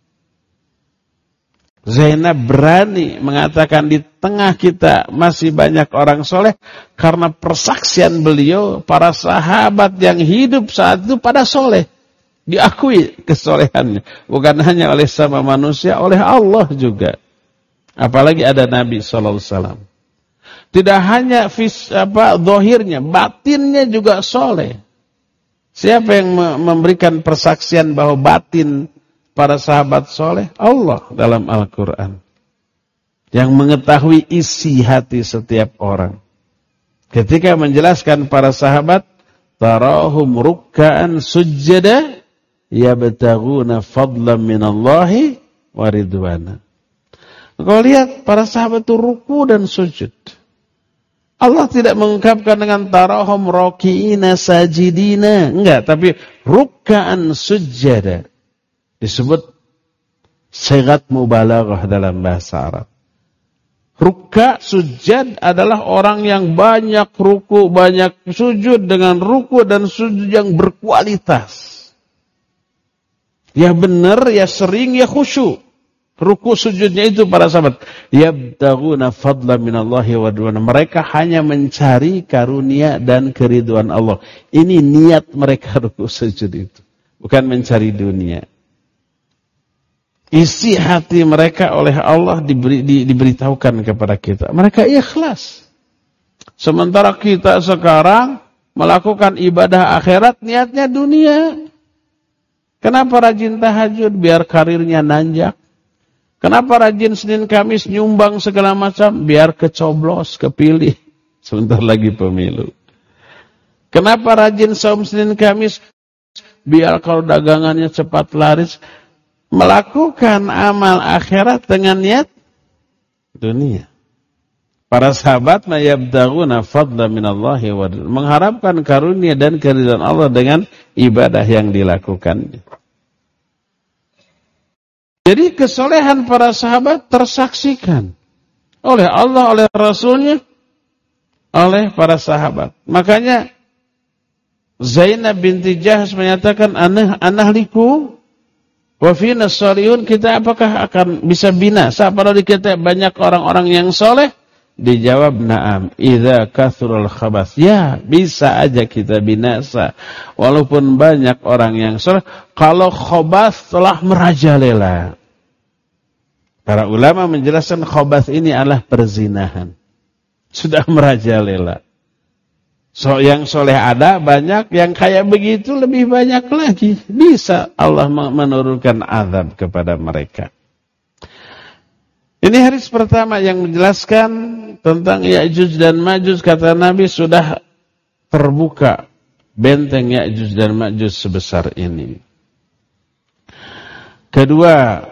Zainab berani mengatakan di tengah kita masih banyak orang soleh karena persaksian beliau, para sahabat yang hidup saat itu pada soleh. Diakui kesolehannya. Bukan hanya oleh sama manusia, oleh Allah juga. Apalagi ada Nabi SAW. Tidak hanya zahirnya, batinnya juga soleh. Siapa yang memberikan persaksian bahwa batin para sahabat soleh? Allah dalam Al-Quran. Yang mengetahui isi hati setiap orang. Ketika menjelaskan para sahabat, tarahum rukka'an sujjada yabtaghuna fadlan minallahi wa ridwana. Kau lihat para sahabat itu ruku dan sujud. Allah tidak mengungkapkan dengan tarahum raki'ina sajidina, enggak, tapi rukka'an sujjada. Disebut sigat mubalaghah dalam bahasa Arab. Rukka, sujud adalah orang yang banyak ruku, banyak sujud dengan ruku dan sujud yang berkualitas. Ya benar, ya sering, ya khusyuk. Ruku sujudnya itu para sahabat. Yabtaghuna fadla minallahi wa ridwana. Mereka hanya mencari karunia dan keriduan Allah. Ini niat mereka ruku sujud itu. Bukan mencari dunia. Isi hati mereka oleh Allah diberitahukan kepada kita. Mereka ikhlas. Sementara kita sekarang melakukan ibadah akhirat, niatnya dunia. Kenapa rajin tahajud? Biar karirnya nanjak. Kenapa rajin Senin Kamis nyumbang segala macam? Biar kecoblos, kepilih. Sebentar lagi pemilu. Kenapa rajin saum Senin Kamis? Biar kalau dagangannya cepat laris. Melakukan amal akhirat dengan niat dunia. Para sahabat yabtaghuna fadla minallahi wa ridwan. Mengharapkan karunia dan keridhaan Allah dengan ibadah yang dilakukannya. Jadi kesolehan para sahabat tersaksikan oleh Allah, oleh Rasulnya, oleh para sahabat. Makanya Zainab binti Jahsh menyatakan, anahliku wa fina sholihun, kita apakah akan bisa binasa apabila kita banyak orang-orang yang soleh? Dijawab, na'am, idza kathrul khabath. Ya, bisa aja kita binasa walaupun banyak orang yang soleh kalau khabath telah merajalela. Para ulama menjelaskan khabath ini adalah perzinahan. Sudah merajalela. So, yang soleh ada banyak, yang kayak begitu lebih banyak lagi. Bisa Allah menurunkan azab kepada mereka. Ini hadis pertama yang menjelaskan tentang Ya'juj dan Ma'juj. Kata Nabi, sudah terbuka benteng Ya'juj dan Ma'juj sebesar ini. Kedua,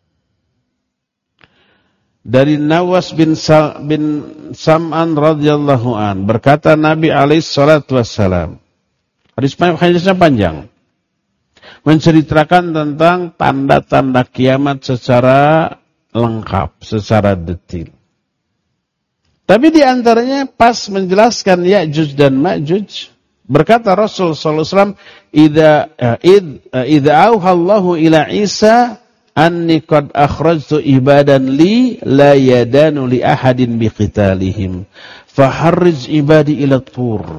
dari Nawas bin Sam'an radhiyallahu an, berkata Nabi alaihi salatu wassalam. Hadisnya panjang. Menceritakan tentang tanda-tanda kiamat secara lengkap, secara detail. Tapi di antaranya pas menjelaskan Ya'juj dan Ma'juj, berkata Rasul sallallahu alaihi wasallam, idza auhallahu ila Isa anni qad akhrajtu ibadan li la yadanu li ahadin biqitalihim faharrij ibadi ila tur.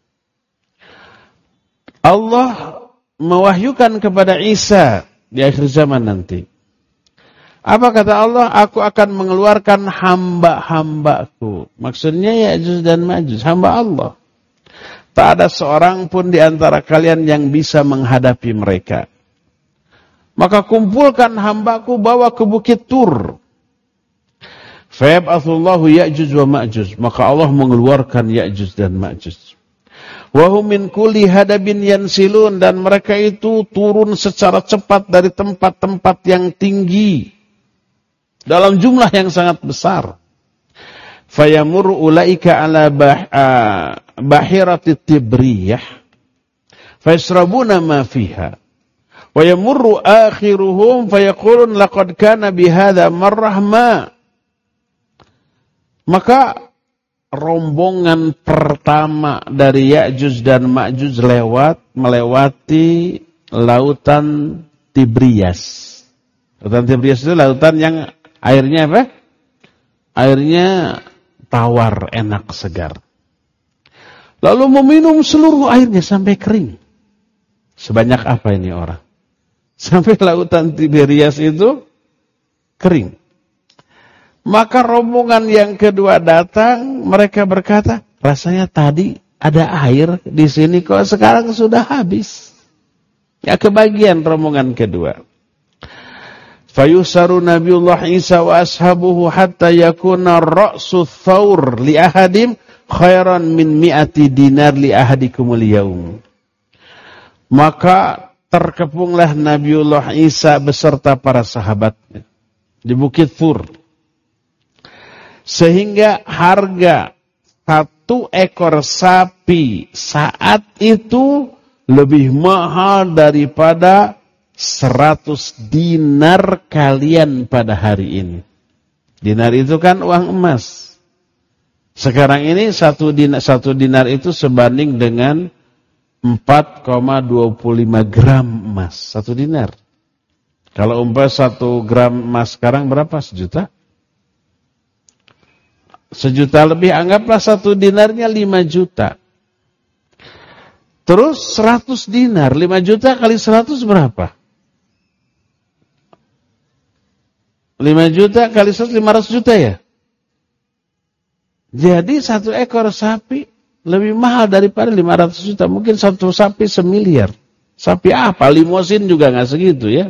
Allah mewahyukan kepada Isa di akhir zaman nanti. Apa kata Allah? Aku akan mengeluarkan hamba-hambaku. Maksudnya Ya'juj dan Ma'juj, hamba Allah. Tak ada seorang pun di antara kalian yang bisa menghadapi mereka. Maka kumpulkan hambaku, bawa ke bukit Tur. Fayab'atsullahu Ya'juj wa Ma'juj. Maka Allah mengeluarkan Ya'juj dan Ma'juj. Wa hum min kulli hadabin yansilun, dan mereka itu turun secara cepat dari tempat-tempat yang tinggi dalam jumlah yang sangat besar. Fayamurru ulaika ala bahirati Tibriyah fayashrabuna ma fiha. Wa yamurru akhiruhum fayaqulun laqad kana bihadza marrah ma. Maka rombongan pertama dari Ya'juj dan Ma'juj melewati lautan Tibriyas. Lautan Tibriyas itu lautan yang airnya apa? Airnya tawar, enak, segar. Lalu meminum seluruh airnya sampai kering. Sebanyak apa ini orang? Sampai lautan Tiberias itu kering. Maka rombongan yang kedua datang, mereka berkata, rasanya tadi ada air di sini kok sekarang sudah habis. Ya, kebagian rombongan kedua. Fayusaru Nabiullah Isa wa ashabuhu hatta yakuna ra'su thawr li ahadim khairan min 100 dinar li ahadikumul yaum. Maka terkepunglah Nabiullah Isa beserta para sahabatnya di Bukit Tur. Sehingga harga 1 ekor sapi saat itu lebih mahal daripada 100 dinar kalian pada hari ini. Dinar itu kan uang emas. Sekarang ini 1 dinar itu sebanding dengan 4,25 gram emas. 1 dinar. Kalau umpah 1 gram emas sekarang berapa? 1 juta? 1 juta lebih, anggaplah 1 dinarnya 5 juta. Terus 100 dinar, 5 juta kali 100 berapa? 5 juta kali 100, 500 juta ya? Jadi 1 ekor sapi lebih mahal daripada 500 juta. Mungkin 1 sapi 1 miliar. Sapi apa? Limosin juga nggak segitu ya.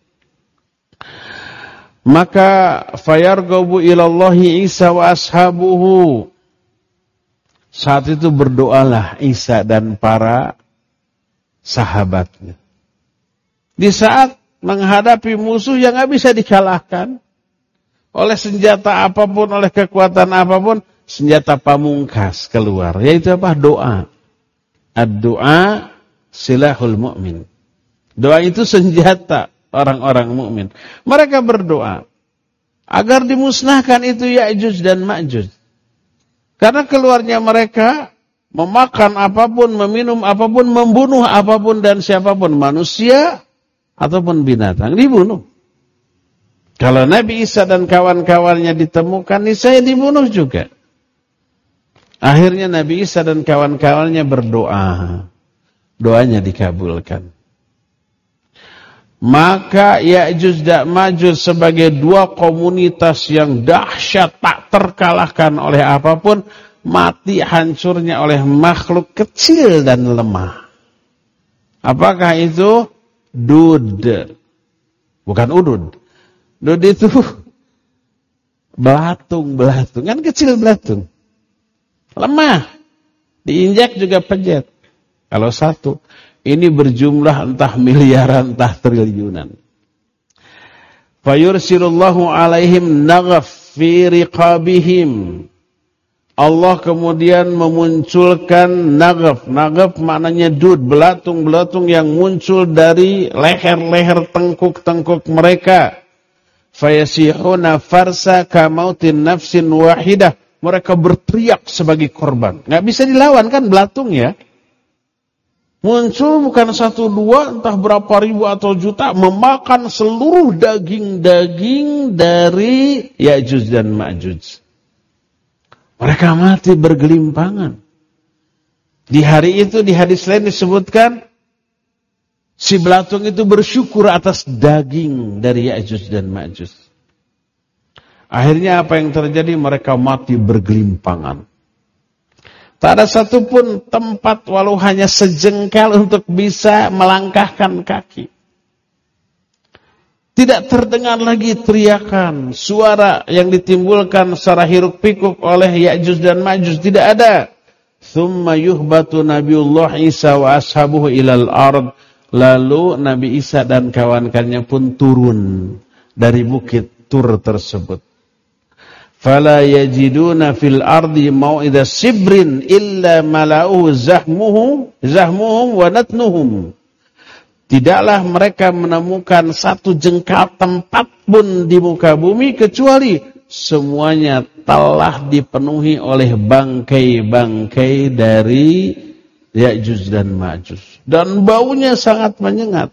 Maka fayarghabu ilallahi Isa wa ashabuhu. Saat itu berdoalah Isa dan para sahabatnya. Di saat menghadapi musuh yang nggak bisa dikalahkan oleh senjata apapun, oleh kekuatan apapun, senjata pamungkas keluar, yaitu apa? Doa. Ad-doa silahul mu'min. Doa itu senjata orang-orang mukmin. Mereka berdoa agar dimusnahkan itu Ya'juj dan Ma'juj. Karena keluarnya mereka memakan apapun, meminum apapun, membunuh apapun dan siapapun, manusia ataupun binatang, dibunuh. Kalau Nabi Isa dan kawan-kawannya ditemukan, niscaya dibunuh juga. Akhirnya Nabi Isa dan kawan-kawannya berdoa. Doanya dikabulkan. Maka Ya'juj dan Ma'juj sebagai 2 komunitas yang dahsyat, tak terkalahkan oleh apapun, mati hancurnya oleh makhluk kecil dan lemah. Apakah itu? Dud. Bukan udud. Dud itu belatung. Kan kecil belatung. Lemah. Diinjak juga pejet. Kalau 1. Ini berjumlah entah miliaran, entah triliunan. Fayursilullahu alaihim naghaf fi riqabihim. Allah kemudian memunculkan naghaf. Naghaf maknanya dud, belatung-belatung yang muncul dari leher-leher tengkuk-tengkuk mereka. Fayasihuna farsa kamautin nafsin wahidah. Mereka berteriak sebagai korban. Nggak bisa dilawan kan belatung ya. Muncul bukan 1, 2, entah berapa ribu atau juta, memakan seluruh daging-daging dari Ya'juj dan Ma'juj. Mereka mati bergelimpangan. Di hari itu, di hadis lain disebutkan, si belatung itu bersyukur atas daging dari Ya'juj dan Ma'juj. Akhirnya apa yang terjadi? Mereka mati bergelimpangan. Tak ada satupun tempat walau hanya sejengkal untuk bisa melangkahkan kaki. Tidak terdengar lagi teriakan, suara yang ditimbulkan secara hiruk-pikuk oleh Ya'juj dan Ma'juj. Tidak ada. Thumma yuhbatu Nabiullah Isa wa ashabuhu ilal ard. Lalu Nabi Isa dan kawan-kawannya pun turun dari bukit Tur tersebut. Fala yajiduna fil ardi mau'idha sibrin illa mala'u zahmuhum wa natnuhum. Tidaklah mereka menemukan 1 jengkal tempat pun di muka bumi kecuali semuanya telah dipenuhi oleh bangkai-bangkai dari Ya'juj dan Ma'juj. Dan baunya sangat menyengat.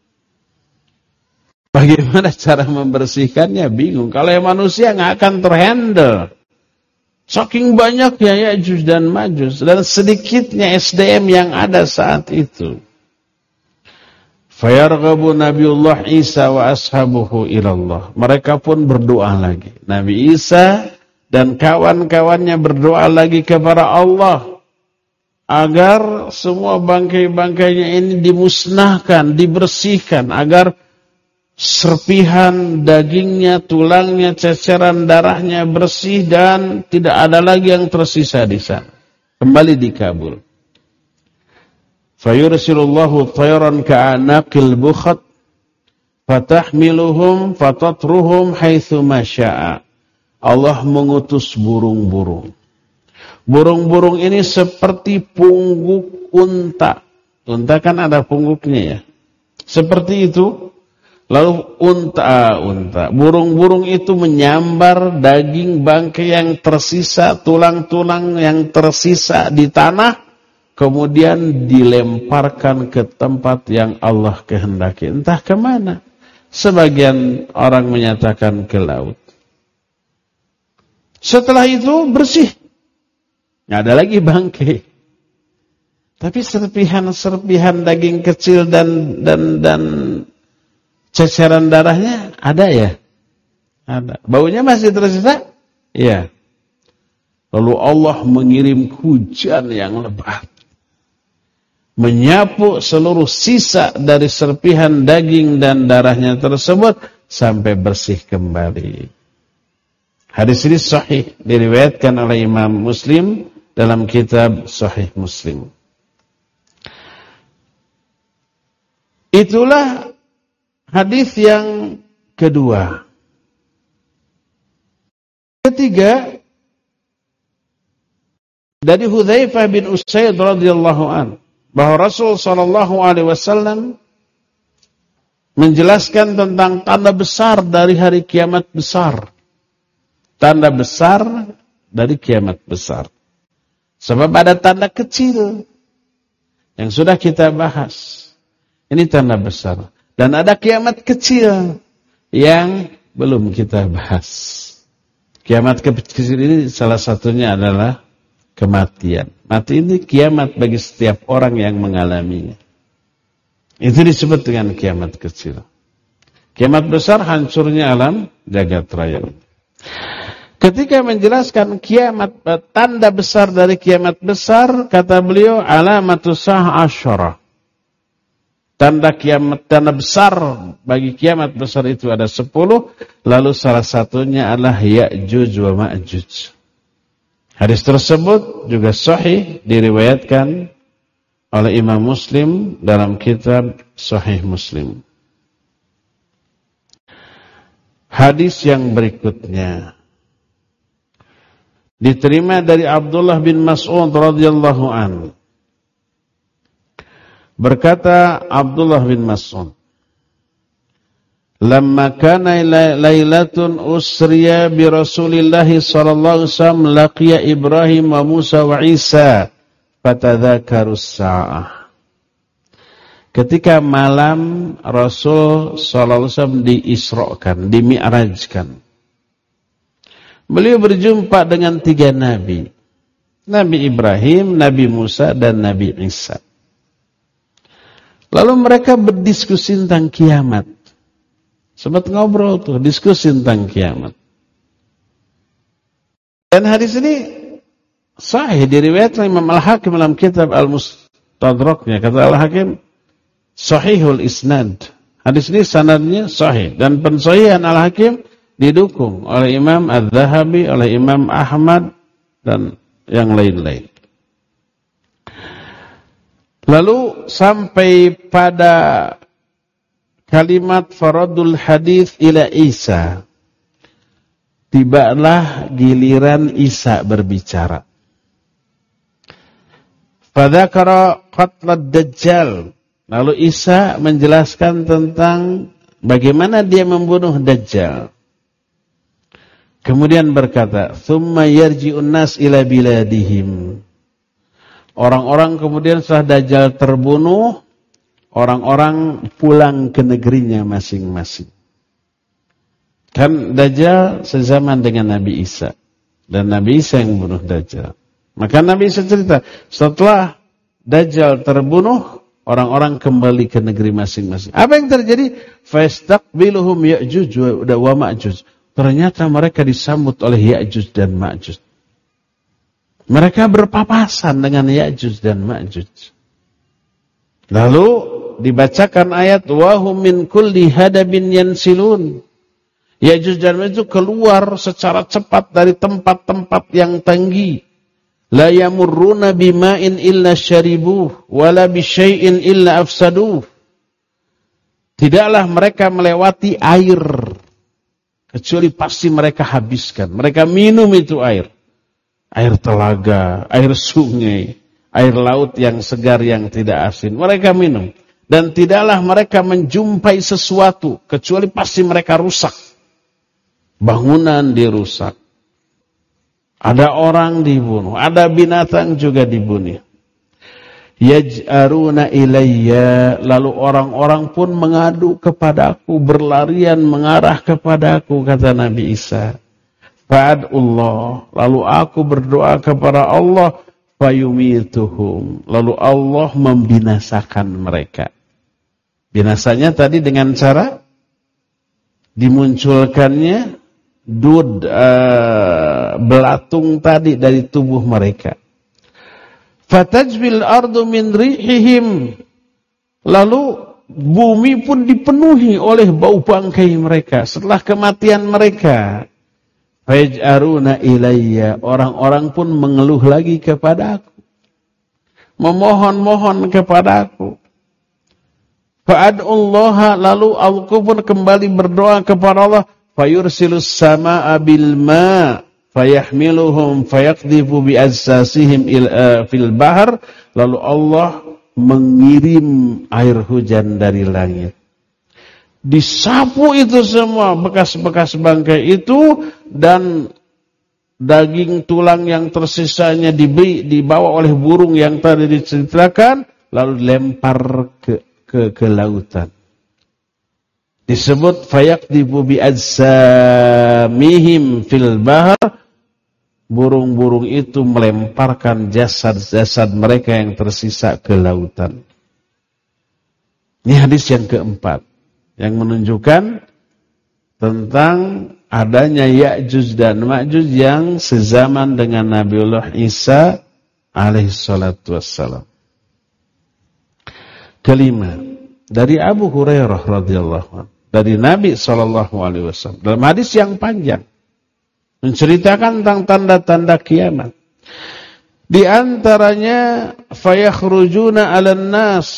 Bagaimana cara membersihkannya? Bingung. Kalau yang manusia nggak akan terhandle. Saking banyaknya Ya'juj dan Ma'juj dan sedikitnya SDM yang ada saat itu. Fayarghabu Nabiullah Isa wa ashabuhu ilallah. Mereka pun berdoa lagi. Nabi Isa dan kawan-kawannya berdoa lagi kepada Allah agar semua bangkai-bangkainya ini dimusnahkan, dibersihkan, agar serpihan dagingnya, tulangnya, ceceran darahnya bersih dan tidak ada lagi yang tersisa di sana. Kembali dikabul. Fayursilullahu tayran ka'anaqil bukhat fatahmiluhum fatatruhum haitsu masya'a. Allah mengutus burung-burung. Burung-burung ini seperti pungguk unta. Unta kan ada pungguknya ya. Seperti itu. Lalu unta. Burung-burung itu menyambar daging bangkai yang tersisa, tulang-tulang yang tersisa di tanah, kemudian dilemparkan ke tempat yang Allah kehendaki. Entah kemana. sebagian orang menyatakan ke laut. Setelah itu bersih. Nggak ada lagi bangkai. Tapi serpihan-serpihan daging kecil dan ceceran darahnya ada ya? Ada. Baunya masih tersisa? Iya. Lalu Allah mengirim hujan yang lebat, menyapu seluruh sisa dari serpihan daging dan darahnya tersebut sampai bersih kembali. Hadis ini sahih, diriwayatkan oleh Imam Muslim dalam kitab Sahih Muslim. Itulah hadis yang kedua. Ketiga, dari Hudzaifah bin Usaid radhiyallahu an, bahwa Rasul sallallahu alaihi wasallam menjelaskan tentang tanda besar dari hari kiamat besar. Tanda besar dari kiamat besar. Sebab ada tanda kecil yang sudah kita bahas. Ini tanda besar. Dan ada kiamat kecil yang belum kita bahas. Kiamat kecil ini salah satunya adalah kematian. Mati ini kiamat bagi setiap orang yang mengalaminya. Itu disebut dengan kiamat kecil. Kiamat besar hancurnya alam jagat raya. Ketika menjelaskan kiamat, tanda besar dari kiamat besar, kata beliau, alamatus sa'ah asyarah. Tanda kiamat, tanda besar bagi kiamat besar itu ada 10, lalu salah satunya adalah Ya'juj wa Ma'juj. Hadis tersebut juga sahih, diriwayatkan oleh Imam Muslim dalam kitab Sahih Muslim. Hadis yang berikutnya diterima dari Abdullah bin Mas'ud radhiyallahu anhu. Berkata Abdullah bin Mas'ud, "Lamma kana lailatun usriya bi Rasulillah sallallahu alaihi wasallam laqiya Ibrahim wa Musa wa Isa fatadzakarus sa'ah." Ketika malam Rasul sallallahu alaihi wasallam diisrakan, dimi'rajkan, beliau berjumpa dengan 3 nabi. Nabi Ibrahim, Nabi Musa, dan Nabi Isa. Lalu mereka berdiskusi tentang kiamat. Sempat ngobrol tuh, diskusi tentang kiamat. Dan hadis ini sahih, diriwayatkan Imam Al-Hakim dalam kitab Al-Mustadraknya. Kata Al-Hakim, sahihul isnad. Hadis ini sanadnya sahih. Dan pensahihan Al-Hakim didukung oleh Imam Az-Zahabi, oleh Imam Ahmad, dan yang lain-lain. Lalu sampai pada kalimat faradul hadis ila Isa. Tibalah giliran Isa berbicara. Fadzakara qatlad Dajjal. Lalu Isa menjelaskan tentang bagaimana dia membunuh Dajjal. Kemudian berkata, "Tsumma yarji'un nas ila biladihim." Orang-orang kemudian setelah Dajjal terbunuh, orang-orang pulang ke negerinya masing-masing. Kan Dajjal sezaman dengan Nabi Isa. Dan Nabi Isa yang membunuh Dajjal. Maka Nabi Isa cerita, setelah Dajjal terbunuh, orang-orang kembali ke negeri masing-masing. Apa yang terjadi? Fastaqbiluhum Ya'juj wa Ma'juj. Ternyata mereka disambut oleh Ya'juj dan Ma'juj. Mereka berpapasan dengan Ya'juj dan Ma'juj. Lalu dibacakan ayat wahum min kulli hadabin yansilun. Ya'juj dan Ma'juj keluar secara cepat dari tempat-tempat yang tinggi. La yamurruna bima'in illa syaribuh wala bisyai'in illa afsaduh. Tidaklah mereka melewati air kecuali pasti mereka habiskan. Mereka minum itu air. Air telaga, air sungai, air laut yang segar yang tidak asin. Mereka minum. Dan tidaklah mereka menjumpai sesuatu kecuali pasti mereka rusak. Bangunan dirusak. Ada orang dibunuh, ada binatang juga dibunuh. Yaj'aruna ilayya, lalu orang-orang pun mengadu kepadaku, berlarian mengarah kepadaku, kata Nabi Isa. Fa'adullah, lalu aku berdoa kepada Allah, fayumituhum, lalu Allah membinasakan mereka. Binasanya tadi dengan cara dimunculkannya belatung tadi dari tubuh mereka. Fatajbil ardu min rihihim, lalu bumi pun dipenuhi oleh bau bangkai mereka setelah kematian mereka. Faj'aruna ilayya, orang-orang pun mengeluh lagi kepada aku, memohon-mohon kepada aku. Fa'ad'ullaha, lalu aku pun kembali berdoa kepada Allah. Fayursilus samaa'a bil ma' fayahmiluhum fayaqdhifu bi ajsasihim fil bahr, lalu Allah mengirim air hujan dari langit. Disapu itu semua bekas-bekas bangkai itu, dan daging tulang yang tersisanya dibawa oleh burung yang tadi diceritakan, lalu dilempar ke lautan. Disebut fayaqdhifu bi ajsamihim fil bahr, burung-burung itu melemparkan jasad-jasad mereka yang tersisa ke lautan. Ini hadis yang keempat yang menunjukkan tentang adanya Ya'juj dan Ma'juj yang sezaman dengan Nabiullah Isa alaihi salatu wassalam. Kelima, dari Abu Hurairah radhiyallahu anhu, dari Nabi SAW dalam hadis yang panjang menceritakan tentang tanda-tanda kiamat. Di antaranya fayakhrujuna 'alan nas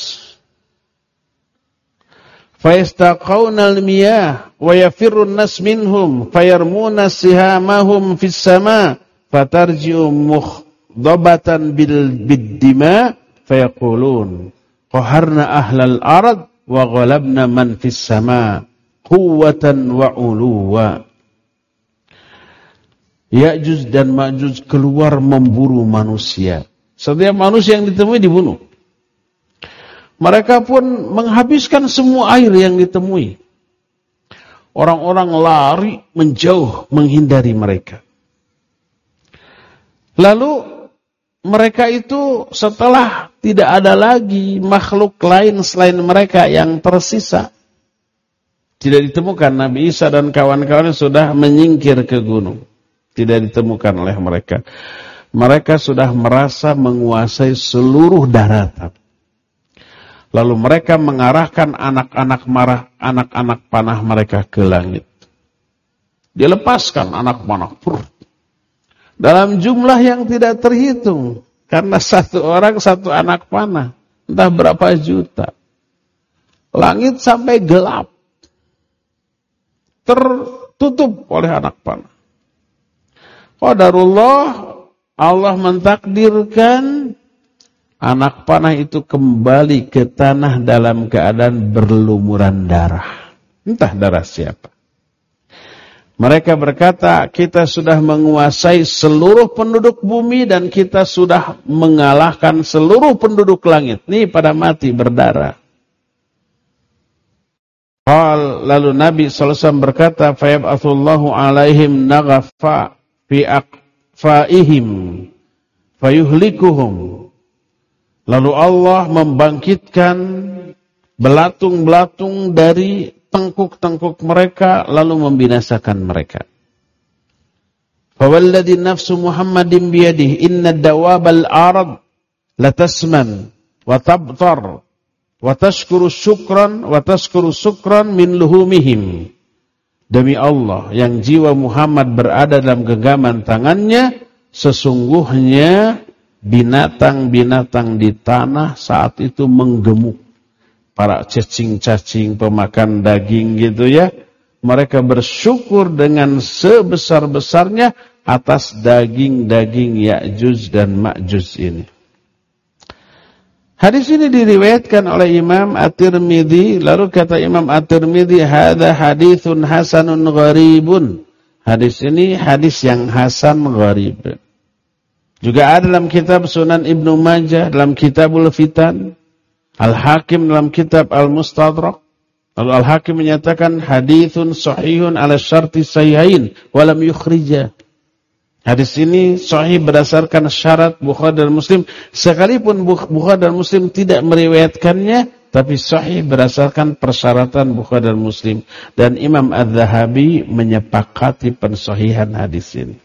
fayastaqawna al-miyah wa yafirru an-nas minhum fayarmuna sihamahum fis sama fatarji'u mukhdabatan bid-dima fayaqulun qaharna ahlal ard wa ghalabna man fis sama quwwatan wa uluwa. Ya'juj dan Ma'juj keluar memburu manusia. Setiap manusia yang ditemui dibunuh. Mereka pun menghabiskan semua air yang ditemui. Orang-orang lari menjauh menghindari mereka. Lalu mereka itu setelah tidak ada lagi makhluk lain selain mereka yang tersisa, tidak ditemukan, Nabi Isa dan kawan-kawan sudah menyingkir ke gunung. Tidak ditemukan oleh mereka. Mereka sudah merasa menguasai seluruh daratan. Lalu mereka mengarahkan anak-anak panah mereka ke langit. Dilepaskan anak panah dalam jumlah yang tidak terhitung, karena satu orang satu anak panah, entah berapa juta. Langit sampai gelap, tertutup oleh anak panah. Qadarullah, Allah mentakdirkan anak panah itu kembali ke tanah dalam keadaan berlumuran darah. Entah darah siapa. Mereka berkata, kita sudah menguasai seluruh penduduk bumi dan kita sudah mengalahkan seluruh penduduk langit. Nih pada mati berdarah. Lalu Nabi SAW berkata, fayab'atsullahu alaihim naghafa fi aqfaihim fayuhlikuhum. Lalu Allah membangkitkan belatung-belatung dari tengkuk-tengkuk mereka, lalu membinasakan mereka. Fawalladhi nafsu Muhammadin biyadihi inna dawabal arad latasman wa tabtar wa tashkuru syukran min luhumihim. Demi Allah yang jiwa Muhammad berada dalam genggaman tangannya, sesungguhnya binatang-binatang di tanah saat itu menggemuk. Para cacing-cacing pemakan daging gitu ya, mereka bersyukur dengan sebesar-besarnya atas daging-daging Ya'juj dan Ma'juj ini. Hadis ini diriwayatkan oleh Imam At-Tirmidzi, lalu kata Imam At-Tirmidzi, hadza haditsun hasanun gharibun. Hadis ini hadis yang hasan gharib. Juga ada dalam kitab Sunan Ibnu Majah, dalam Kitabul Fitan, Al-Hakim dalam kitab Al-Mustadrak. Lalu Al-Hakim menyatakan haditsun sahihun ala syarti sahihain walam yukhrija. Hadis ini sahih berdasarkan syarat Bukhari dan Muslim, sekalipun Bukhari dan Muslim tidak meriwayatkannya, tapi sahih berdasarkan persyaratan Bukhari dan Muslim. Dan Imam Az-Zahabi menyepakati pensahihan hadis ini.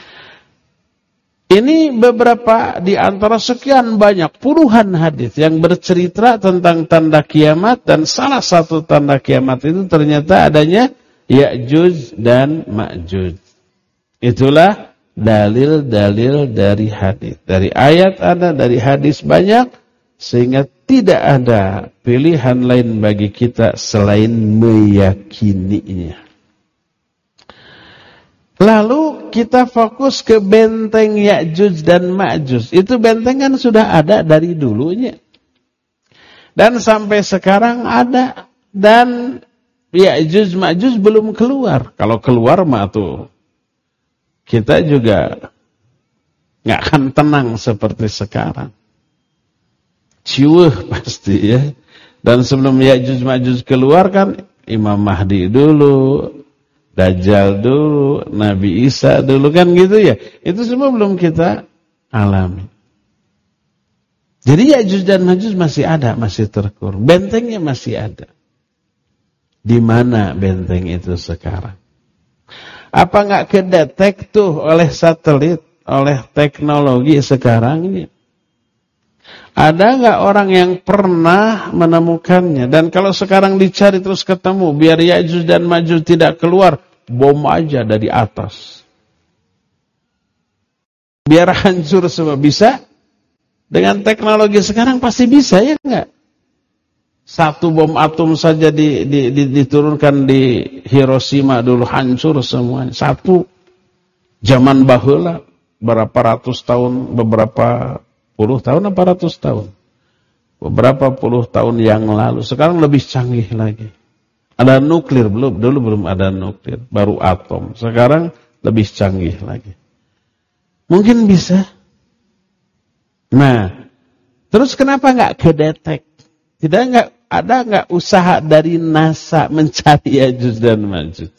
Ini beberapa di antara sekian banyak puluhan hadis yang bercerita tentang tanda kiamat, dan salah satu tanda kiamat itu ternyata adanya Ya'juj dan Ma'juj. Itulah dalil-dalil dari hadis. Dari ayat ada, dari hadis banyak, sehingga tidak ada pilihan lain bagi kita selain meyakininya. Lalu kita fokus ke benteng Ya'juj dan Ma'juj. Itu benteng kan sudah ada dari dulunya. Dan sampai sekarang ada. Dan Ya'juj Ma'juj belum keluar. Kalau keluar mah tuh kita juga nggak akan tenang seperti sekarang. Ciweh pasti ya. Dan sebelum Ya'juj Ma'juj keluar kan Imam Mahdi dulu, Dajjal dulu, Nabi Isa dulu, kan gitu ya. Itu semua belum kita alami. Jadi Ya'juj dan Ma'juj masih ada, masih terkurung. Bentengnya masih ada. Di mana benteng itu sekarang? Apa nggak kedetek tuh oleh satelit, oleh teknologi sekarang ini? Ada nggak orang yang pernah menemukannya? Dan kalau sekarang dicari terus ketemu, biar Ya'juj dan Ma'juj tidak keluar, bom aja dari atas. Biar hancur semua. Bisa? Dengan teknologi sekarang pasti bisa, ya nggak? Satu bom atom saja diturunkan di Hiroshima dulu, hancur semuanya. Satu. Zaman baheula, berapa ratus tahun, beberapa puluh tahun, apa ratus tahun? Beberapa puluh tahun yang lalu. Sekarang lebih canggih lagi. Ada nuklir, dulu belum ada nuklir. Baru atom. Sekarang lebih canggih lagi. Mungkin bisa. Nah, terus kenapa nggak kedetek? Ada nggak usaha dari NASA mencari Ya'juj dan Ma'juj?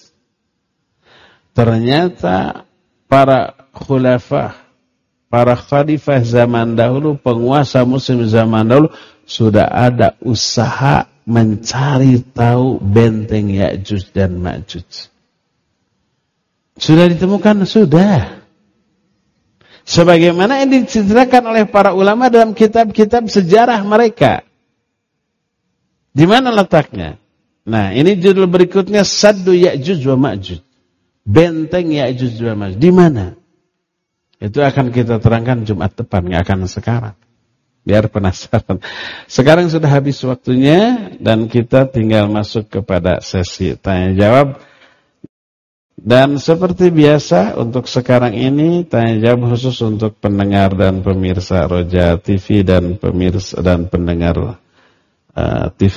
Ternyata para khulafah, para khalifah zaman dahulu, penguasa muslim zaman dahulu, sudah ada usaha mencari tahu benteng Ya'juj dan Ma'juj. Sudah ditemukan? Sudah. Sebagaimana yang diceritakan oleh para ulama dalam kitab-kitab sejarah mereka. Di mana letaknya? Nah, ini judul berikutnya, Saddu Ya'juj wa Ma'juj. Benteng Ya'juj wa Ma'juj. Di mana? Itu akan kita terangkan Jumat depan, nggak akan sekarang. Biar penasaran. Sekarang sudah habis waktunya dan kita tinggal masuk kepada sesi tanya jawab. Dan seperti biasa untuk sekarang ini tanya jawab khusus untuk pendengar dan pemirsa Roja TV dan pemirsa dan pendengar TV.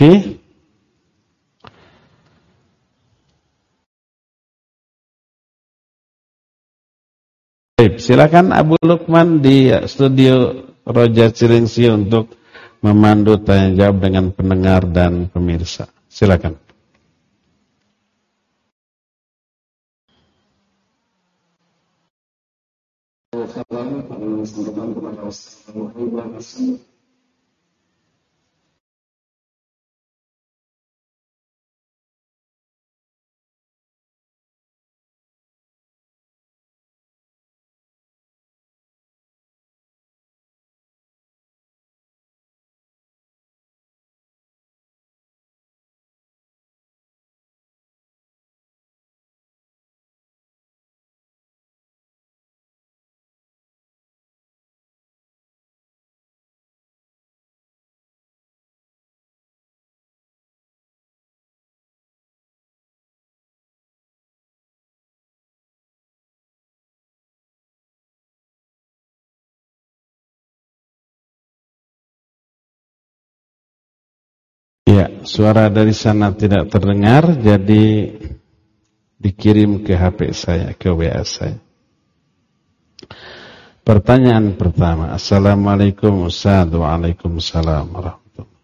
Baik, silakan Abu Lukman di studio Roja Cilengsi untuk memandu tanya jawab dengan pendengar dan pemirsa. Silakan. Ya, suara dari sana tidak terdengar, jadi dikirim ke HP saya, ke WA saya. Pertanyaan pertama. Assalamualaikum Ustaz. Waalaikumsalam warahmatullahi.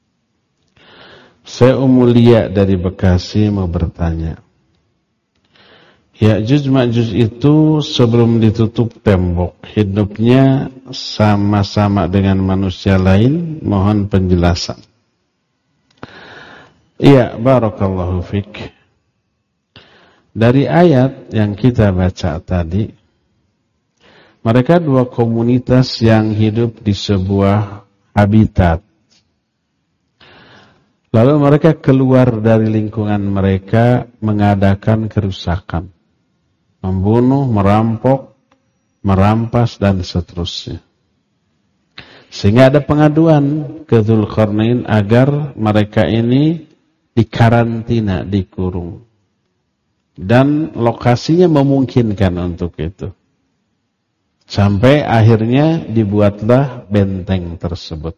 Saya Umulia dari Bekasi mau bertanya. Ya'juj Ma'juj itu sebelum ditutup tembok, hidupnya sama-sama dengan manusia lain? Mohon penjelasan. Iya, barakallahu fik. Dari ayat yang kita baca tadi, mereka dua komunitas yang hidup di sebuah habitat. Lalu mereka keluar dari lingkungan mereka mengadakan kerusakan. Membunuh, merampok, merampas, dan seterusnya. Sehingga ada pengaduan ke Dzulqarnain agar mereka ini dikarantina, dikurung. Dan lokasinya memungkinkan untuk itu. Sampai akhirnya dibuatlah benteng tersebut.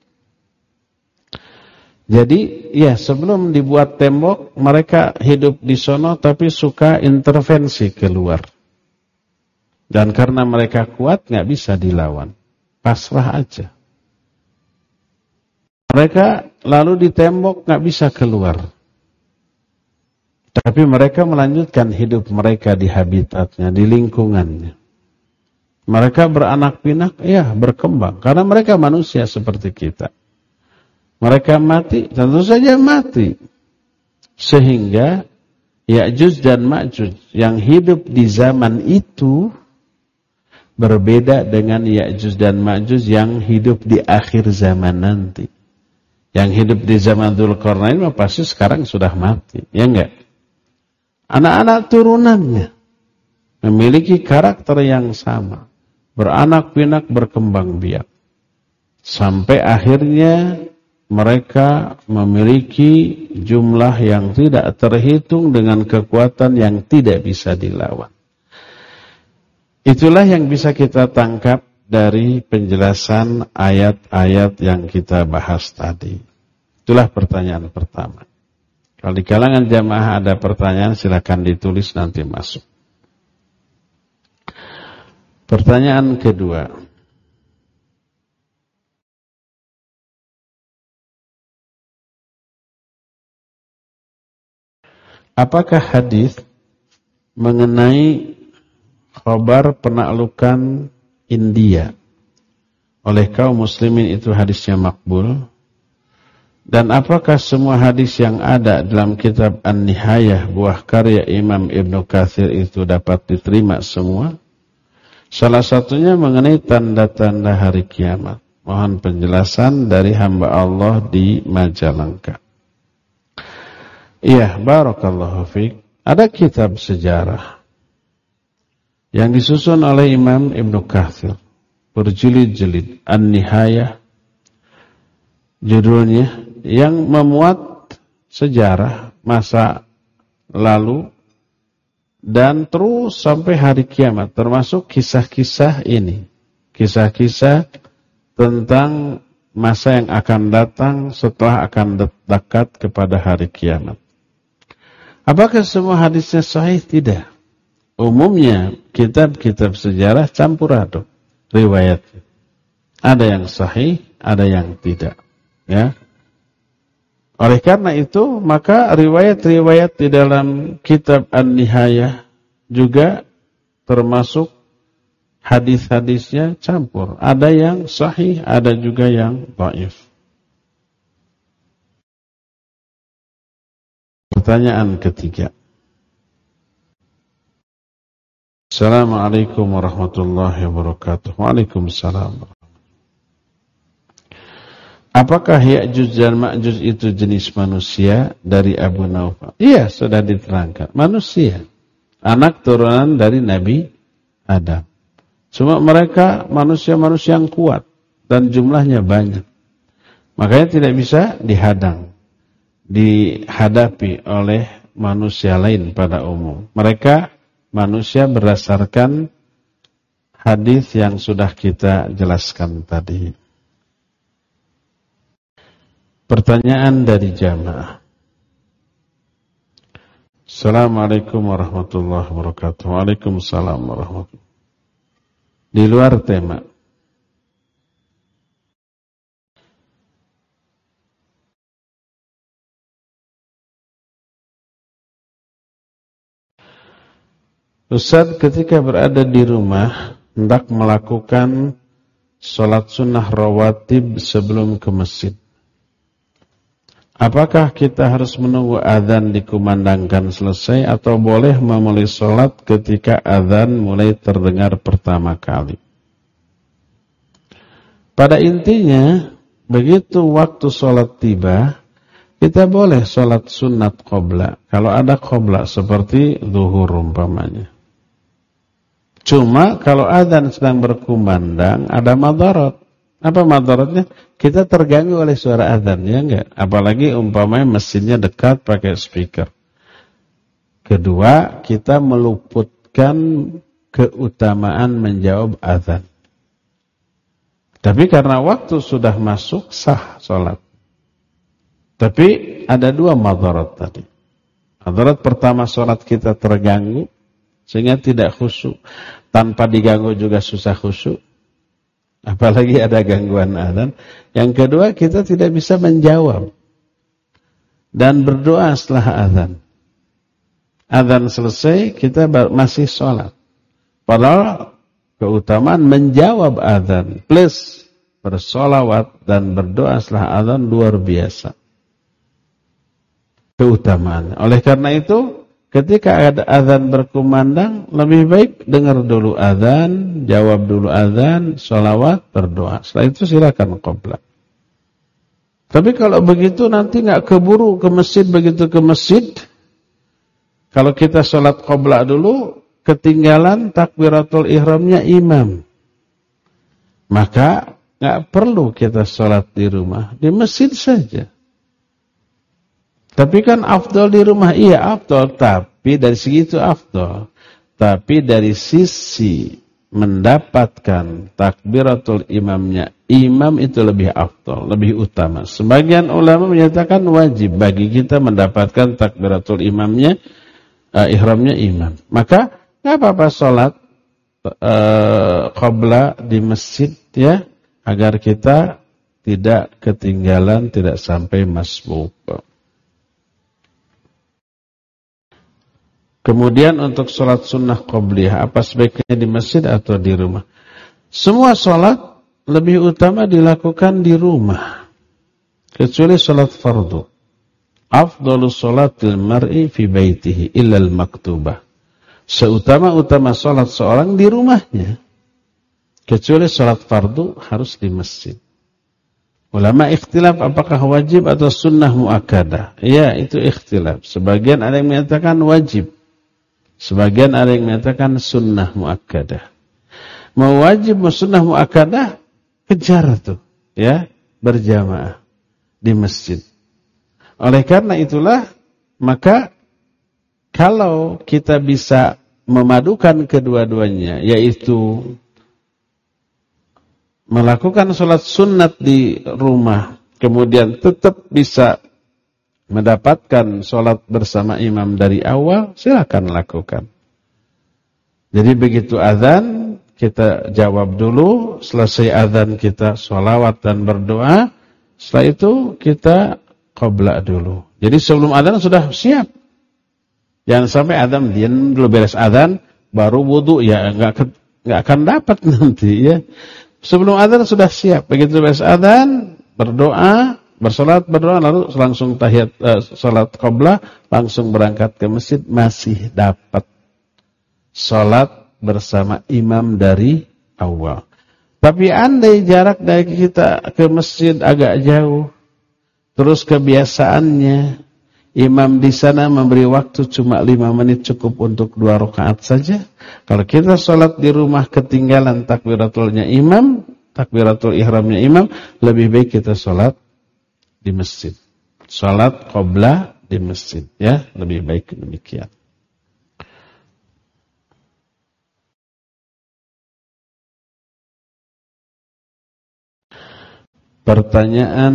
Jadi, ya sebelum dibuat tembok, mereka hidup di sono tapi suka intervensi keluar. Dan karena mereka kuat, nggak bisa dilawan. Pasrah aja. Mereka lalu di tembok nggak bisa keluar. Tapi mereka melanjutkan hidup mereka di habitatnya, di lingkungannya. Mereka beranak pinak, ya berkembang. Karena mereka manusia seperti kita. Mereka mati, tentu saja mati. Sehingga Ya'juj dan Ma'juj yang hidup di zaman itu berbeda dengan Ya'juj dan Ma'juj yang hidup di akhir zaman nanti. Yang hidup di zaman Dzulqarnain pasti sekarang sudah mati, ya enggak? Anak-anak turunannya memiliki karakter yang sama, beranak pinak, berkembang biak. Sampai akhirnya mereka memiliki jumlah yang tidak terhitung dengan kekuatan yang tidak bisa dilawan. Itulah yang bisa kita tangkap dari penjelasan ayat-ayat yang kita bahas tadi. Itulah pertanyaan pertama. Kalau di kalangan jamaah ada pertanyaan, silakan ditulis nanti masuk. Pertanyaan kedua. Apakah hadis mengenai khabar penaklukan India oleh kaum muslimin itu hadisnya makbul? Dan apakah semua hadis yang ada dalam kitab An-Nihayah, buah karya Imam Ibnu Katsir itu dapat diterima semua? Salah satunya mengenai tanda-tanda hari kiamat. Mohon penjelasan dari hamba Allah di Majalengka. Iya, barakallahu fiik. Ada kitab sejarah yang disusun oleh Imam Ibnu Katsir, berjilid-jilid, An-Nihayah judulnya, yang memuat sejarah masa lalu dan terus sampai hari kiamat, termasuk kisah-kisah ini, kisah-kisah tentang masa yang akan datang setelah akan dekat kepada hari kiamat. Apakah semua hadisnya sahih? Tidak. Umumnya kitab-kitab sejarah campur aduk riwayatnya. Ada yang sahih, ada yang tidak. Ya. Oleh karena itu, maka riwayat-riwayat di dalam kitab An-Nihayah juga termasuk hadis-hadisnya campur. Ada yang sahih, ada juga yang dhaif. Pertanyaan ketiga. Assalamualaikum warahmatullahi wabarakatuh. Waalaikumsalam. Apakah Ya'juj dan Ma'juj itu jenis manusia dari Abu Naufal? Iya, sudah diterangkan. Manusia. Anak turunan dari Nabi Adam. Cuma mereka manusia-manusia yang kuat dan jumlahnya banyak. Makanya tidak bisa dihadapi oleh manusia lain pada umum. Mereka manusia berdasarkan hadis yang sudah kita jelaskan tadi. Pertanyaan dari jamaah. Assalamualaikum warahmatullahi wabarakatuh. Waalaikumsalam warahmatullahi wabarakatuh. di luar tema. Ustaz, ketika berada di rumah hendak melakukan sholat sunnah rawatib sebelum ke masjid, apakah kita harus menunggu azan dikumandangkan selesai atau boleh memulai sholat ketika azan mulai terdengar pertama kali? Pada intinya, begitu waktu sholat tiba, kita boleh sholat sunat qobla. Kalau ada qobla seperti zuhur umpamanya. Cuma kalau azan sedang berkumandang ada madarat. Apa madaratnya? Kita terganggu oleh suara azan, ya enggak? Apalagi umpamanya mesinnya dekat pakai speaker. Kedua, kita meluputkan keutamaan menjawab azan. Tapi karena waktu sudah masuk, sah sholat. Tapi ada dua madarat tadi. Madarat pertama, sholat kita terganggu sehingga tidak khusyuk. Tanpa diganggu juga susah khusyuk. Apalagi ada gangguan azan. Yang kedua, kita tidak bisa menjawab dan berdoa setelah azan. Azan selesai, kita masih sholat. Padahal keutamaan menjawab azan plus bersolawat dan berdoa setelah azan luar biasa keutamaan. Oleh karena itu, ketika ada azan berkumandang, lebih baik dengar dulu azan, jawab dulu azan, sholawat, berdoa. Setelah itu silakan qobla. Tapi kalau begitu nanti nggak keburu ke masjid. Begitu ke masjid, kalau kita sholat qobla dulu, ketinggalan takbiratul ihramnya imam. Maka nggak perlu kita sholat di rumah, di masjid saja. Tapi kan afdal di rumah, iya afdal, tapi dari segi itu afdal. Tapi dari sisi mendapatkan takbiratul imamnya, imam itu lebih afdal, lebih utama. Sebagian ulama menyatakan wajib bagi kita mendapatkan takbiratul imamnya, ihramnya imam. Maka nggak apa-apa sholat qobla di masjid, ya, agar kita tidak ketinggalan, tidak sampai masbuk. Kemudian untuk sholat sunnah qobliyah, apa sebaiknya di masjid atau di rumah? Semua sholat lebih utama dilakukan di rumah, kecuali sholat fardu. Afdalus sholatil mar'i fi baitihi illal maktubah. Seutama-utama sholat seorang di rumahnya, kecuali sholat fardu harus di masjid. Ulama ikhtilaf apakah wajib atau sunnah muakkadah. Ya, itu ikhtilaf. Sebagian ada yang menyatakan wajib. Sebagian ada yang mengatakan sunnah muakkadah. Mau wajib, mau sunnah muakkadah, kejar tuh, ya, berjamaah di masjid. Oleh karena itulah, maka kalau kita bisa memadukan kedua-duanya, yaitu melakukan sholat sunat di rumah, kemudian tetap bisa mendapatkan sholat bersama imam dari awal, silakan lakukan. Jadi begitu azan, kita jawab dulu, selesai azan kita sholawat dan berdoa, setelah itu kita qobla dulu. Jadi sebelum azan sudah siap. Jangan sampai azan, dia dulu beres azan, baru wudu, ya nggak akan dapat nanti, ya. Sebelum azan sudah siap, begitu beres azan, berdoa, bersolat, berdoa, lalu langsung tahiyat, solat qobla, langsung berangkat ke masjid, masih dapat solat bersama imam dari awal. Tapi andai jarak dari kita ke masjid agak jauh, terus kebiasaannya imam di sana memberi waktu cuma 5 menit cukup untuk 2 rakaat saja. Kalau kita solat di rumah ketinggalan takbiratulnya imam, takbiratul ihramnya imam, lebih baik kita solat di masjid. Salat qobla di masjid, ya, lebih baik demikian. Pertanyaan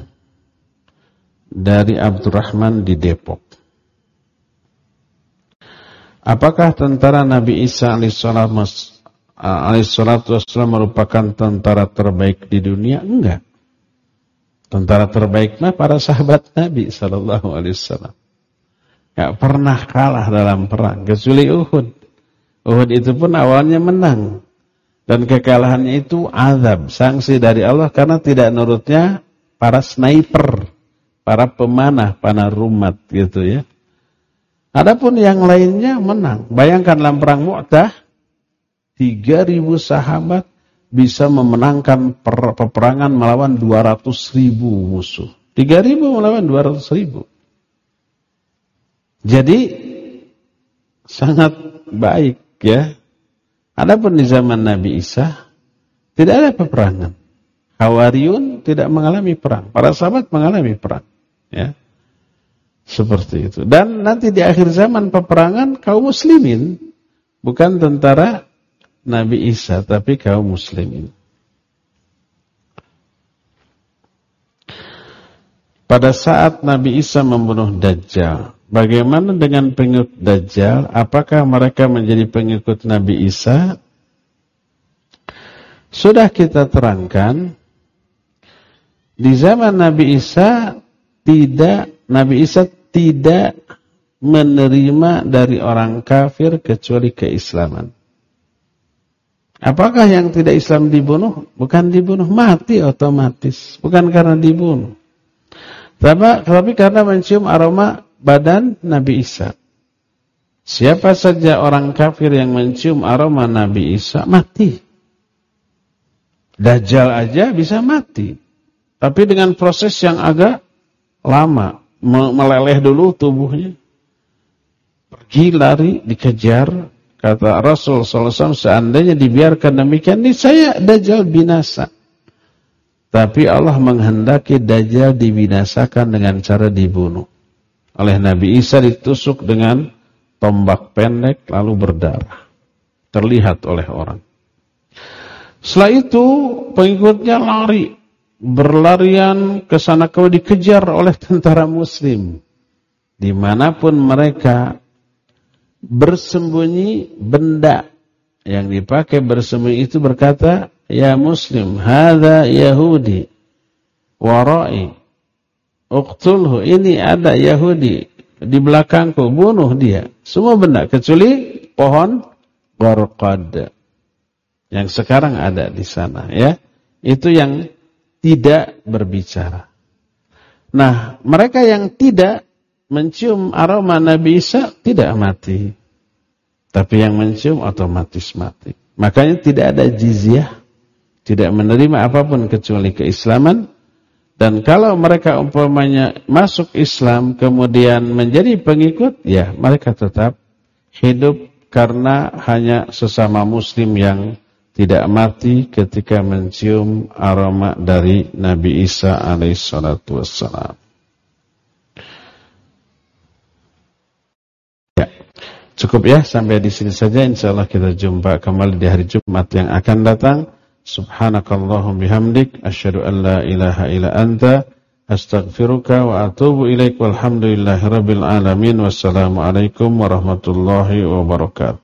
dari Abdurrahman di Depok. Apakah tentara Nabi Isa alaihissalam alaihissalatu wassalam merupakan tentara terbaik di dunia? Enggak. Tentara terbaik para sahabat Nabi sallallahu alaihi wasallam. Enggak pernah kalah dalam perang kecuali Uhud. Uhud itu pun awalnya menang. Dan kekalahannya itu azab, sanksi dari Allah karena tidak nurutnya para sniper, para pemanah, panah rumat gitu ya. Adapun yang lainnya menang. Bayangkan dalam perang Mu'tah 3.000 sahabat bisa memenangkan peperangan melawan 200.000 musuh. 3.000 melawan 200.000. Jadi sangat baik ya. Adapun di zaman Nabi Isa tidak ada peperangan. Hawariyun tidak mengalami perang. Para sahabat mengalami perang. Ya. Seperti itu. Dan nanti di akhir zaman peperangan kaum muslimin. Bukan tentara Nabi Isa, tapi kaum muslimin. Pada saat Nabi Isa membunuh Dajjal, bagaimana dengan pengikut Dajjal? Apakah mereka menjadi pengikut Nabi Isa? Sudah kita terangkan, di zaman Nabi Isa tidak menerima dari orang kafir kecuali keislaman. Apakah yang tidak Islam dibunuh? Bukan dibunuh, mati otomatis. Bukan karena dibunuh. Tapi karena mencium aroma badan Nabi Isa. Siapa saja orang kafir yang mencium aroma Nabi Isa, mati. Dajjal aja bisa mati. Tapi dengan proses yang agak lama. Meleleh dulu tubuhnya. Pergi lari, dikejar. Kata Rasul SAW, seandainya dibiarkan demikian, niscaya Dajjal binasa. Tapi Allah menghendaki Dajjal dibinasakan dengan cara dibunuh. Oleh Nabi Isa ditusuk dengan tombak pendek lalu berdarah. Terlihat oleh orang. Setelah itu pengikutnya lari. Berlarian ke sana kemari dikejar oleh tentara muslim. Dimanapun mereka bersembunyi, benda yang dipakai bersembunyi itu berkata, ya muslim, hadza Yahudi, warai, uqtulhu, ini ada Yahudi di belakangku, bunuh dia. Semua benda, kecuali pohon Gharqad yang sekarang ada di sana, ya. Itu yang tidak berbicara. Nah, mereka yang tidak mencium aroma Nabi Isa tidak mati. Tapi yang mencium otomatis mati. Makanya tidak ada jizyah. Tidak menerima apapun kecuali keislaman. Dan kalau mereka umpamanya masuk Islam kemudian menjadi pengikut, ya mereka tetap hidup karena hanya sesama muslim yang tidak mati ketika mencium aroma dari Nabi Isa alaihissalatu wassalam. Cukup ya, sampai di sini saja. Insyaallah kita jumpa kembali di hari Jumat yang akan datang. Subhanakallahum bihamdik, asyhadu an la ilaha illa anta, astaghfiruka wa atubu ilaik. Walhamdulillahirabbil alamin. Wassalamualaikum warahmatullahi wabarakatuh.